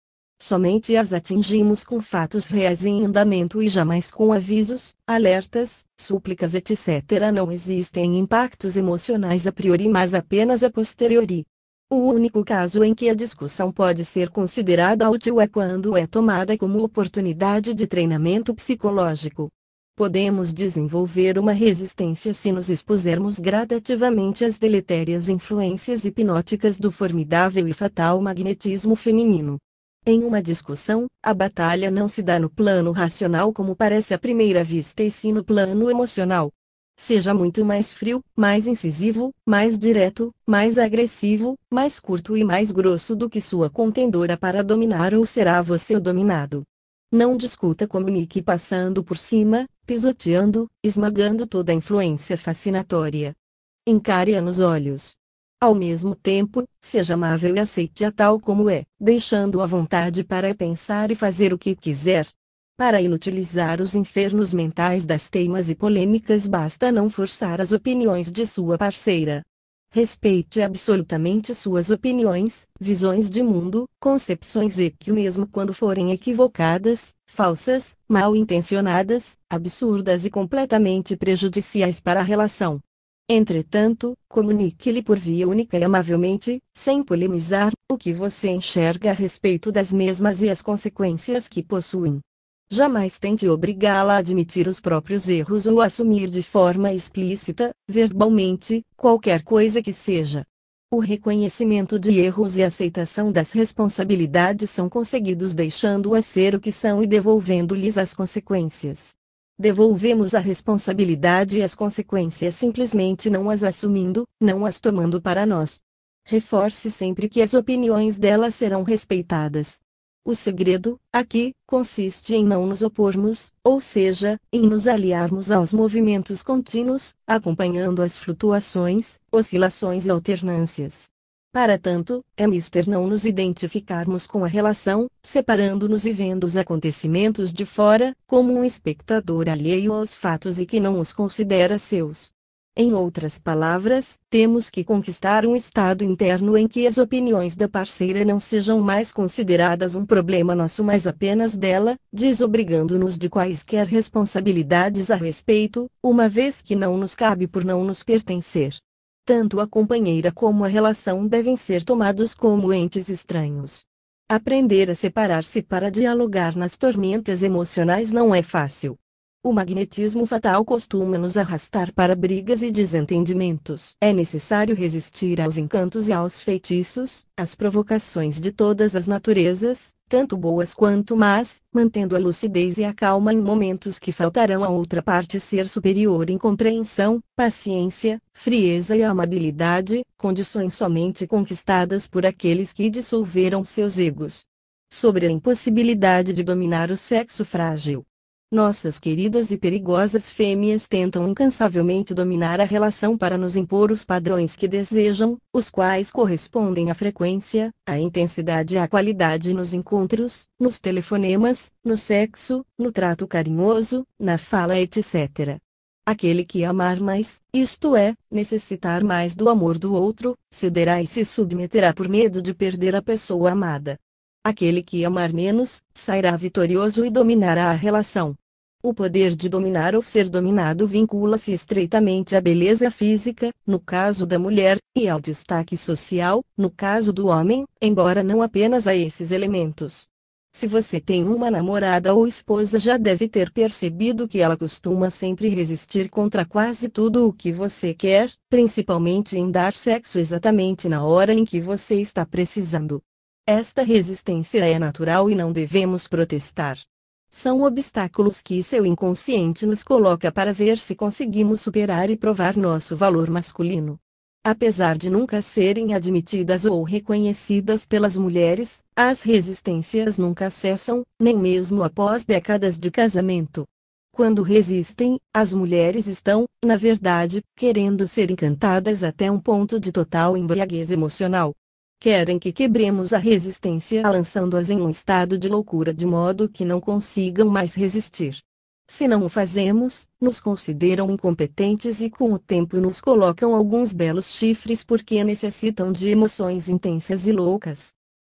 Somente as atingimos com fatos reais em andamento e jamais com avisos, alertas, súplicas etcétera. Não existem impactos emocionais a priori, mas apenas a posteriori. O único caso em que a discussão pode ser considerada útil é quando é tomada como oportunidade de treinamento psicológico. Podemos desenvolver uma resistência se nos expusermos gradativamente às deletérias influências hipnóticas do formidável e fatal magnetismo feminino. Em uma discussão, a batalha não se dá no plano racional como parece à primeira vista, e sim no plano emocional. Seja muito mais frio, mais incisivo, mais direto, mais agressivo, mais curto e mais grosso do que sua contendora para dominar, ou será você o dominado. Não discuta, comunique passando por cima, pisoteando, esmagando toda a influência fascinatória. Encare-a nos olhos. Ao mesmo tempo, seja amável e aceite-a tal como é, deixando-a à vontade para pensar e fazer o que quiser. Para inutilizar os infernos mentais das teimas e polêmicas, basta não forçar as opiniões de sua parceira. Respeite absolutamente suas opiniões, visões de mundo, concepções e que, mesmo quando forem equivocadas, falsas, mal intencionadas, absurdas e completamente prejudiciais para a relação. Entretanto, comunique-lhe por via única e amavelmente, sem polemizar, o que você enxerga a respeito das mesmas e as consequências que possuem. Jamais tente obrigá-la a admitir os próprios erros ou a assumir de forma explícita, verbalmente, qualquer coisa que seja. O reconhecimento de erros e a aceitação das responsabilidades são conseguidos deixando-as ser o que são e devolvendo-lhes as consequências. Devolvemos a responsabilidade e as consequências simplesmente não as assumindo, não as tomando para nós. Reforce sempre que as opiniões dela serão respeitadas. O segredo, aqui, consiste em não nos opormos, ou seja, em nos aliarmos aos movimentos contínuos, acompanhando as flutuações, oscilações e alternâncias. Para tanto, é mister não nos identificarmos com a relação, separando-nos e vendo os acontecimentos de fora, como um espectador alheio aos fatos e que não os considera seus. Em outras palavras, temos que conquistar um estado interno em que as opiniões da parceira não sejam mais consideradas um problema nosso, mas apenas dela, desobrigando-nos de quaisquer responsabilidades a respeito, uma vez que não nos cabe por não nos pertencer. Tanto a companheira como a relação devem ser tomados como entes estranhos. Aprender a separar-se para dialogar nas tormentas emocionais não é fácil. O magnetismo fatal costuma nos arrastar para brigas e desentendimentos. É necessário resistir aos encantos e aos feitiços, às provocações de todas as naturezas, tanto boas quanto más, mantendo a lucidez e a calma em momentos que faltarão à outra parte ser superior em compreensão, paciência, frieza e amabilidade, condições somente conquistadas por aqueles que dissolveram seus egos. Sobre a impossibilidade de dominar o sexo frágil. Nossas queridas e perigosas fêmeas tentam incansavelmente dominar a relação para nos impor os padrões que desejam, os quais correspondem à frequência, à intensidade e à qualidade nos encontros, nos telefonemas, no sexo, no trato carinhoso, na fala etcétera. Aquele que amar mais, isto é, necessitar mais do amor do outro, cederá e se submeterá por medo de perder a pessoa amada. Aquele que amar menos, sairá vitorioso e dominará a relação. O poder de dominar ou ser dominado vincula-se estreitamente à beleza física, no caso da mulher, e ao destaque social, no caso do homem, embora não apenas a esses elementos. Se você tem uma namorada ou esposa, já deve ter percebido que ela costuma sempre resistir contra quase tudo o que você quer, principalmente em dar sexo exatamente na hora em que você está precisando. Esta resistência é natural e não devemos protestar. São obstáculos que seu inconsciente nos coloca para ver se conseguimos superar e provar nosso valor masculino. Apesar de nunca serem admitidas ou reconhecidas pelas mulheres, as resistências nunca cessam, nem mesmo após décadas de casamento. Quando resistem, as mulheres estão, na verdade, querendo ser encantadas até um ponto de total embriaguez emocional. Querem que quebremos a resistência lançando-as em um estado de loucura de modo que não consigam mais resistir. Se não o fazemos, nos consideram incompetentes e com o tempo nos colocam alguns belos chifres porque necessitam de emoções intensas e loucas.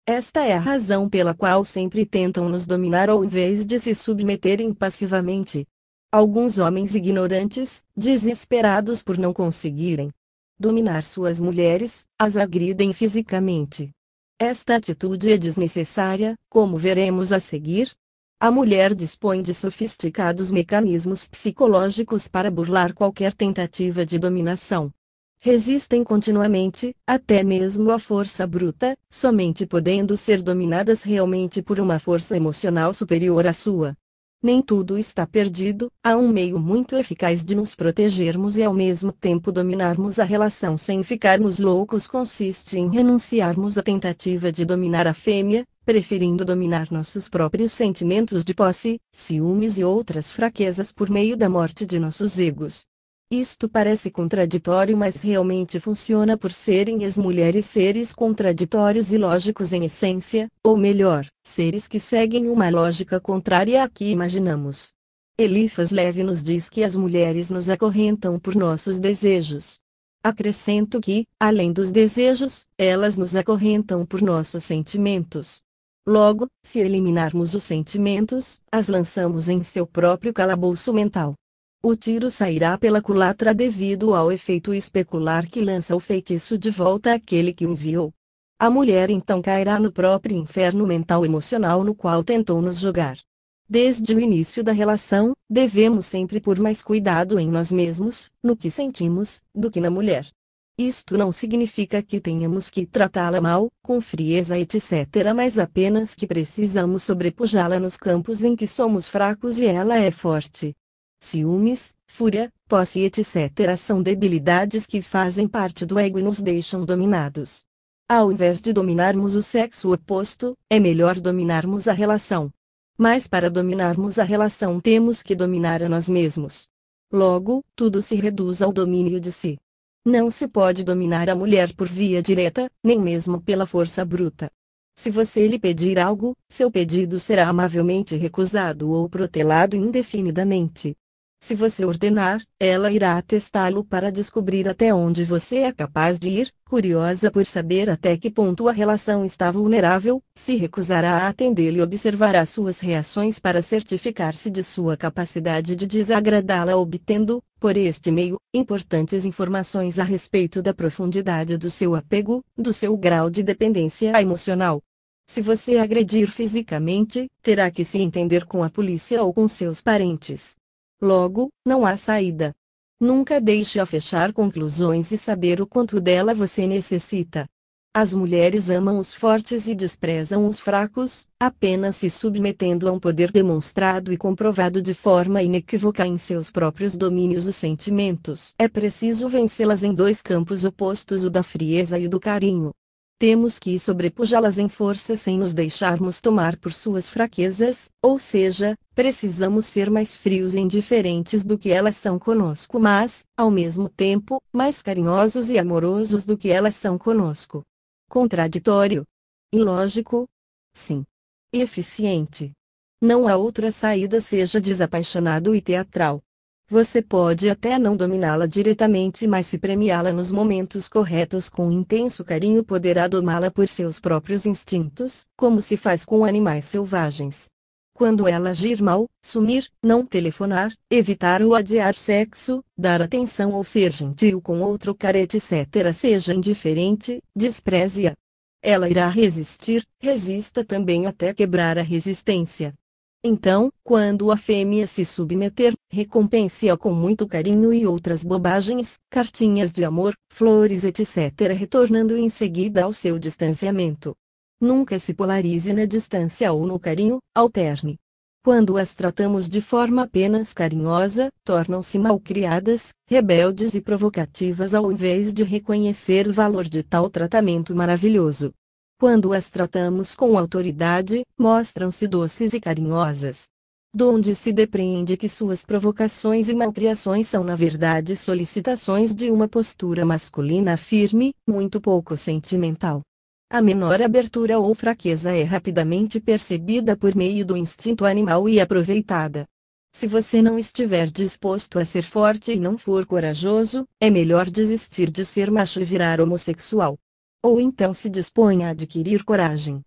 Esta é a razão pela qual sempre tentam nos dominar ao invés de se submeterem passivamente. Alguns homens ignorantes, desesperados por não conseguirem dominar suas mulheres, as agridem fisicamente. Esta atitude é desnecessária, como veremos a seguir. A mulher dispõe de sofisticados mecanismos psicológicos para burlar qualquer tentativa de dominação. Resistem continuamente, até mesmo à força bruta, somente podendo ser dominadas realmente por uma força emocional superior à sua. Nem tudo está perdido, há um meio muito eficaz de nos protegermos e ao mesmo tempo dominarmos a relação sem ficarmos loucos. Consiste em renunciarmos à tentativa de dominar a fêmea, preferindo dominar nossos próprios sentimentos de posse, ciúmes e outras fraquezas por meio da morte de nossos egos. Isto parece contraditório, mas realmente funciona por serem as mulheres seres contraditórios e lógicos em essência, ou melhor, seres que seguem uma lógica contrária à que imaginamos. Eliphas Levi nos diz que as mulheres nos acorrentam por nossos desejos. Acrescento que, além dos desejos, elas nos acorrentam por nossos sentimentos. Logo, se eliminarmos os sentimentos, as lançamos em seu próprio calabouço mental. O tiro sairá pela culatra devido ao efeito especular que lança o feitiço de volta àquele que o enviou. A mulher então cairá no próprio inferno mental emocional no qual tentou nos jogar. Desde o início da relação, devemos sempre pôr mais cuidado em nós mesmos, no que sentimos, do que na mulher. Isto não significa que tenhamos que tratá-la mal, com frieza etcétera, mas apenas que precisamos sobrepujá-la nos campos em que somos fracos e ela é forte. Ciúmes, fúria, posse etcétera são debilidades que fazem parte do ego e nos deixam dominados. Ao invés de dominarmos o sexo oposto, é melhor dominarmos a relação. Mas para dominarmos a relação temos que dominar a nós mesmos. Logo, tudo se reduz ao domínio de si. Não se pode dominar a mulher por via direta, nem mesmo pela força bruta. Se você lhe pedir algo, seu pedido será amavelmente recusado ou protelado indefinidamente. Se você ordenar, ela irá testá-lo para descobrir até onde você é capaz de ir, curiosa por saber até que ponto a relação está vulnerável, se recusará a atendê-lo e observará suas reações para certificar-se de sua capacidade de desagradá-la, obtendo, por este meio, importantes informações a respeito da profundidade do seu apego, do seu grau de dependência emocional. Se você agredir fisicamente, terá que se entender com a polícia ou com seus parentes. Logo, não há saída. Nunca deixe-a fechar conclusões e saber o quanto dela você necessita. As mulheres amam os fortes e desprezam os fracos, apenas se submetendo a um poder demonstrado e comprovado de forma inequívoca em seus próprios domínios os sentimentos. É preciso vencê-las em dois campos opostos, o da frieza e o do carinho. Temos que sobrepujá-las em força sem nos deixarmos tomar por suas fraquezas, ou seja, precisamos ser mais frios e indiferentes do que elas são conosco, mas, ao mesmo tempo, mais carinhosos e amorosos do que elas são conosco. Contraditório? Ilógico? Sim. Eficiente. Não há outra saída, seja desapaixonado e teatral. Você pode até não dominá-la diretamente, mas se premiá-la nos momentos corretos com intenso carinho, poderá domá-la por seus próprios instintos, como se faz com animais selvagens. Quando ela agir mal, sumir, não telefonar, evitar ou adiar sexo, dar atenção ou ser gentil com outro cara etcétera, seja indiferente, despreze-a. Ela irá resistir, resista também até quebrar a resistência. Então, quando a fêmea se submeter, recompense-a com muito carinho e outras bobagens, cartinhas de amor, flores etcétera, retornando em seguida ao seu distanciamento. Nunca se polarize na distância ou no carinho, alterne. Quando as tratamos de forma apenas carinhosa, tornam-se malcriadas, rebeldes e provocativas ao invés de reconhecer o valor de tal tratamento maravilhoso. Quando as tratamos com autoridade, mostram-se doces e carinhosas. Donde se depreende que suas provocações e malcriações são na verdade solicitações de uma postura masculina firme, muito pouco sentimental. A menor abertura ou fraqueza é rapidamente percebida por meio do instinto animal e aproveitada. Se você não estiver disposto a ser forte e não for corajoso, é melhor desistir de ser macho e virar homossexual. Ou então se dispõe a adquirir coragem.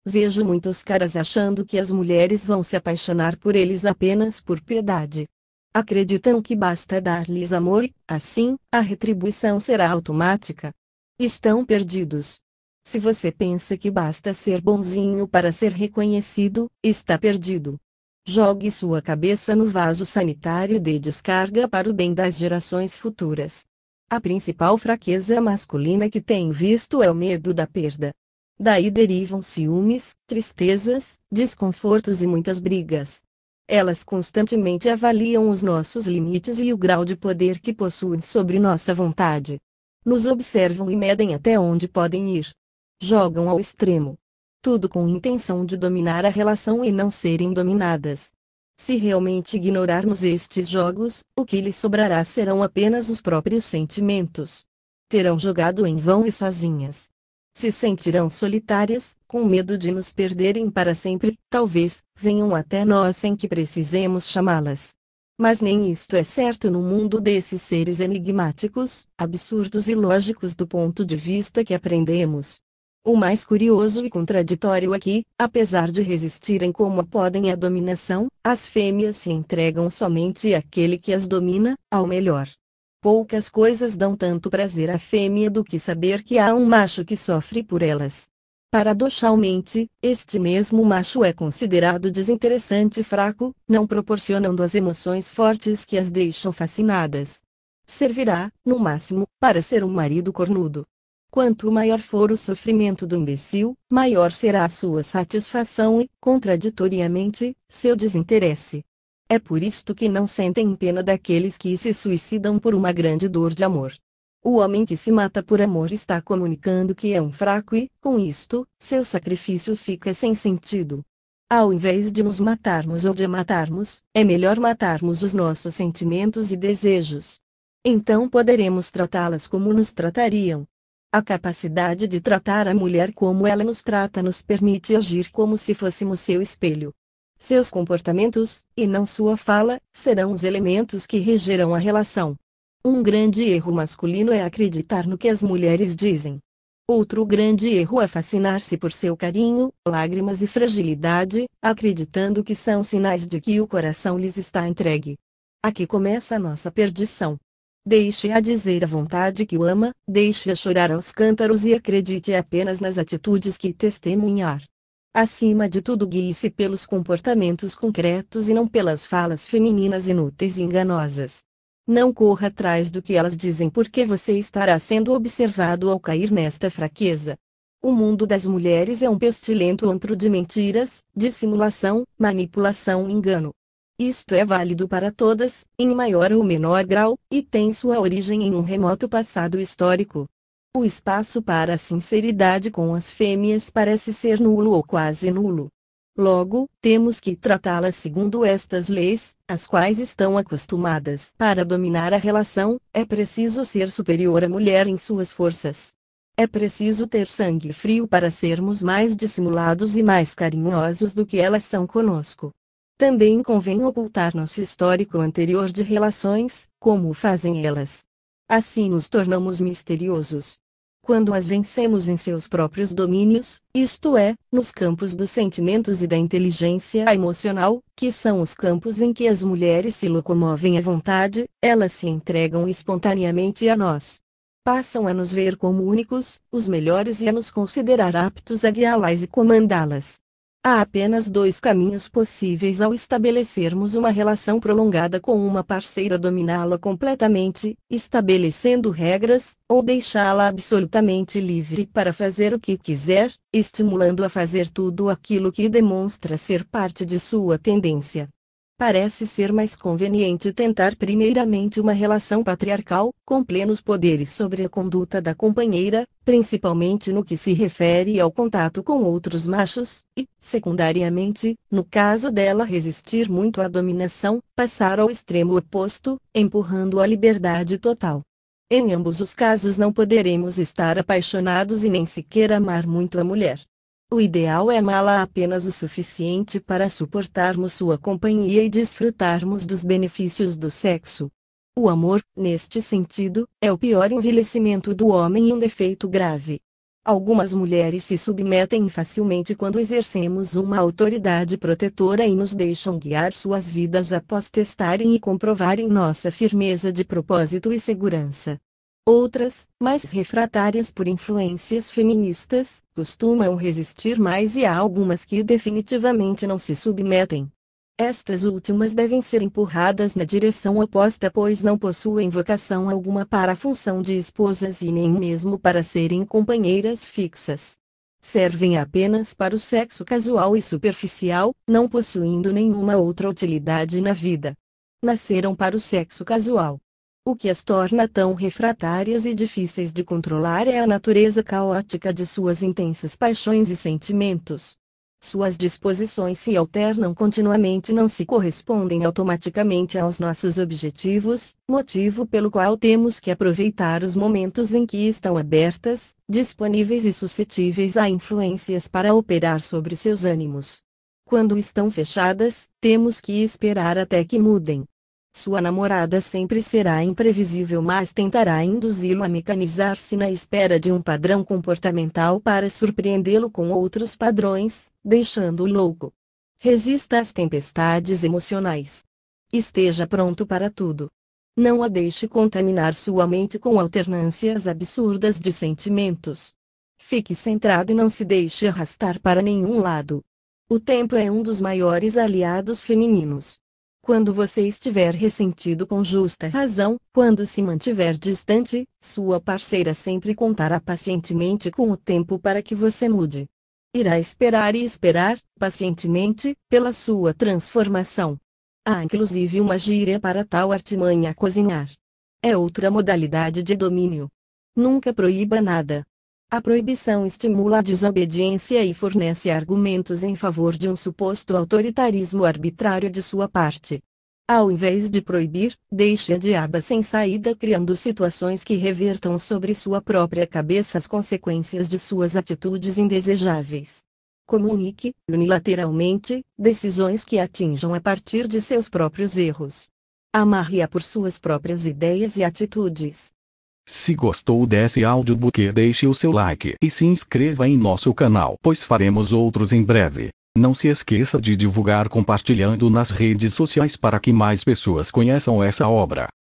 Vejo muitos caras achando que as mulheres vão se apaixonar por eles apenas por piedade. Acreditam que basta dar-lhes amor e, assim, a retribuição será automática. Estão perdidos. Se você pensa que basta ser bonzinho para ser reconhecido, está perdido. Jogue sua cabeça no vaso sanitário e dê descarga para o bem das gerações futuras. A principal fraqueza masculina que tenho visto é o medo da perda. Daí derivam ciúmes, tristezas, desconfortos e muitas brigas. Elas constantemente avaliam os nossos limites e o grau de poder que possuem sobre nossa vontade. Nos observam e medem até onde podem ir. Jogam ao extremo. Tudo com intenção de dominar a relação e não serem dominadas. Se realmente ignorarmos estes jogos, o que lhes sobrará serão apenas os próprios sentimentos. Terão jogado em vão e sozinhas. Se sentirão solitárias, com medo de nos perderem para sempre, talvez, venham até nós sem que precisemos chamá-las. Mas nem isto é certo no mundo desses seres enigmáticos, absurdos e lógicos do ponto de vista que aprendemos. O mais curioso e contraditório é que, apesar de resistirem como podem à dominação, as fêmeas se entregam somente àquele que as domina, ao melhor. Poucas coisas dão tanto prazer à fêmea do que saber que há um macho que sofre por elas. Paradoxalmente, este mesmo macho é considerado desinteressante e fraco, não proporcionando as emoções fortes que as deixam fascinadas. Servirá, no máximo, para ser um marido cornudo. Quanto maior for o sofrimento do imbecil, maior será a sua satisfação e, contraditoriamente, seu desinteresse. É por isto que não sentem pena daqueles que se suicidam por uma grande dor de amor. O homem que se mata por amor está comunicando que é um fraco e, com isto, seu sacrifício fica sem sentido. Ao invés de nos matarmos ou de matarmos, é melhor matarmos os nossos sentimentos e desejos. Então poderemos tratá-las como nos tratariam. A capacidade de tratar a mulher como ela nos trata nos permite agir como se fôssemos seu espelho. Seus comportamentos, e não sua fala, serão os elementos que regerão a relação. Um grande erro masculino é acreditar no que as mulheres dizem. Outro grande erro é fascinar-se por seu carinho, lágrimas e fragilidade, acreditando que são sinais de que o coração lhes está entregue. Aqui começa a nossa perdição. Deixe-a dizer à vontade que o ama, deixe-a chorar aos cântaros e acredite apenas nas atitudes que testemunhar. Acima de tudo, guie-se pelos comportamentos concretos e não pelas falas femininas inúteis e enganosas. Não corra atrás do que elas dizem, porque você estará sendo observado ao cair nesta fraqueza. O mundo das mulheres é um pestilento antro de mentiras, dissimulação, manipulação e engano. Isto é válido para todas, em maior ou menor grau, e tem sua origem em um remoto passado histórico. O espaço para a sinceridade com as fêmeas parece ser nulo ou quase nulo. Logo, temos que tratá-las segundo estas leis, às quais estão acostumadas. Para dominar a relação, é preciso ser superior à mulher em suas forças. É preciso ter sangue frio para sermos mais dissimulados e mais carinhosos do que elas são conosco. Também convém ocultar nosso histórico anterior de relações, como fazem elas. Assim nos tornamos misteriosos. Quando as vencemos em seus próprios domínios, isto é, nos campos dos sentimentos e da inteligência emocional, que são os campos em que as mulheres se locomovem à vontade, elas se entregam espontaneamente a nós. Passam a nos ver como únicos, os melhores e a nos considerar aptos a guiá-las e comandá-las. Há apenas dois caminhos possíveis ao estabelecermos uma relação prolongada com uma parceira: dominá-la completamente, estabelecendo regras, ou deixá-la absolutamente livre para fazer o que quiser, estimulando a fazer tudo aquilo que demonstra ser parte de sua tendência. Parece ser mais conveniente tentar primeiramente uma relação patriarcal, com plenos poderes sobre a conduta da companheira, principalmente no que se refere ao contato com outros machos, e, secundariamente, no caso dela resistir muito à dominação, passar ao extremo oposto, empurrando a liberdade total. Em ambos os casos não poderemos estar apaixonados e nem sequer amar muito a mulher. O ideal é amá-la apenas o suficiente para suportarmos sua companhia e desfrutarmos dos benefícios do sexo. O amor, neste sentido, é o pior envelhecimento do homem e um defeito grave. Algumas mulheres se submetem facilmente quando exercemos uma autoridade protetora e nos deixam guiar suas vidas após testarem e comprovarem nossa firmeza de propósito e segurança. Outras, mais refratárias por influências feministas, costumam resistir mais e há algumas que definitivamente não se submetem. Estas últimas devem ser empurradas na direção oposta, pois não possuem vocação alguma para a função de esposas e nem mesmo para serem companheiras fixas. Servem apenas para o sexo casual e superficial, não possuindo nenhuma outra utilidade na vida. Nasceram para o sexo casual. O que as torna tão refratárias e difíceis de controlar é a natureza caótica de suas intensas paixões e sentimentos. Suas disposições se alternam continuamente e não se correspondem automaticamente aos nossos objetivos, motivo pelo qual temos que aproveitar os momentos em que estão abertas, disponíveis e suscetíveis a influências para operar sobre seus ânimos. Quando estão fechadas, temos que esperar até que mudem. Sua namorada sempre será imprevisível, mas tentará induzi-lo a mecanizar-se na espera de um padrão comportamental para surpreendê-lo com outros padrões, deixando-o louco. Resista às tempestades emocionais. Esteja pronto para tudo. Não a deixe contaminar sua mente com alternâncias absurdas de sentimentos. Fique centrado e não se deixe arrastar para nenhum lado. O tempo é um dos maiores aliados femininos. Quando você estiver ressentido com justa razão, quando se mantiver distante, sua parceira sempre contará pacientemente com o tempo para que você mude. Irá esperar e esperar, pacientemente, pela sua transformação. Há inclusive uma gíria para tal artimanha: cozinhar. É outra modalidade de domínio. Nunca proíba nada. A proibição estimula a desobediência e fornece argumentos em favor de um suposto autoritarismo arbitrário de sua parte. Ao invés de proibir, deixe a diaba sem saída, criando situações que revertam sobre sua própria cabeça as consequências de suas atitudes indesejáveis. Comunique, unilateralmente, decisões que atinjam a partir de seus próprios erros. Amarre-a por suas próprias ideias e atitudes. Se gostou desse audiobook, deixe o seu like e se inscreva em nosso canal, pois faremos outros em breve. Não se esqueça de divulgar compartilhando nas redes sociais para que mais pessoas conheçam essa obra.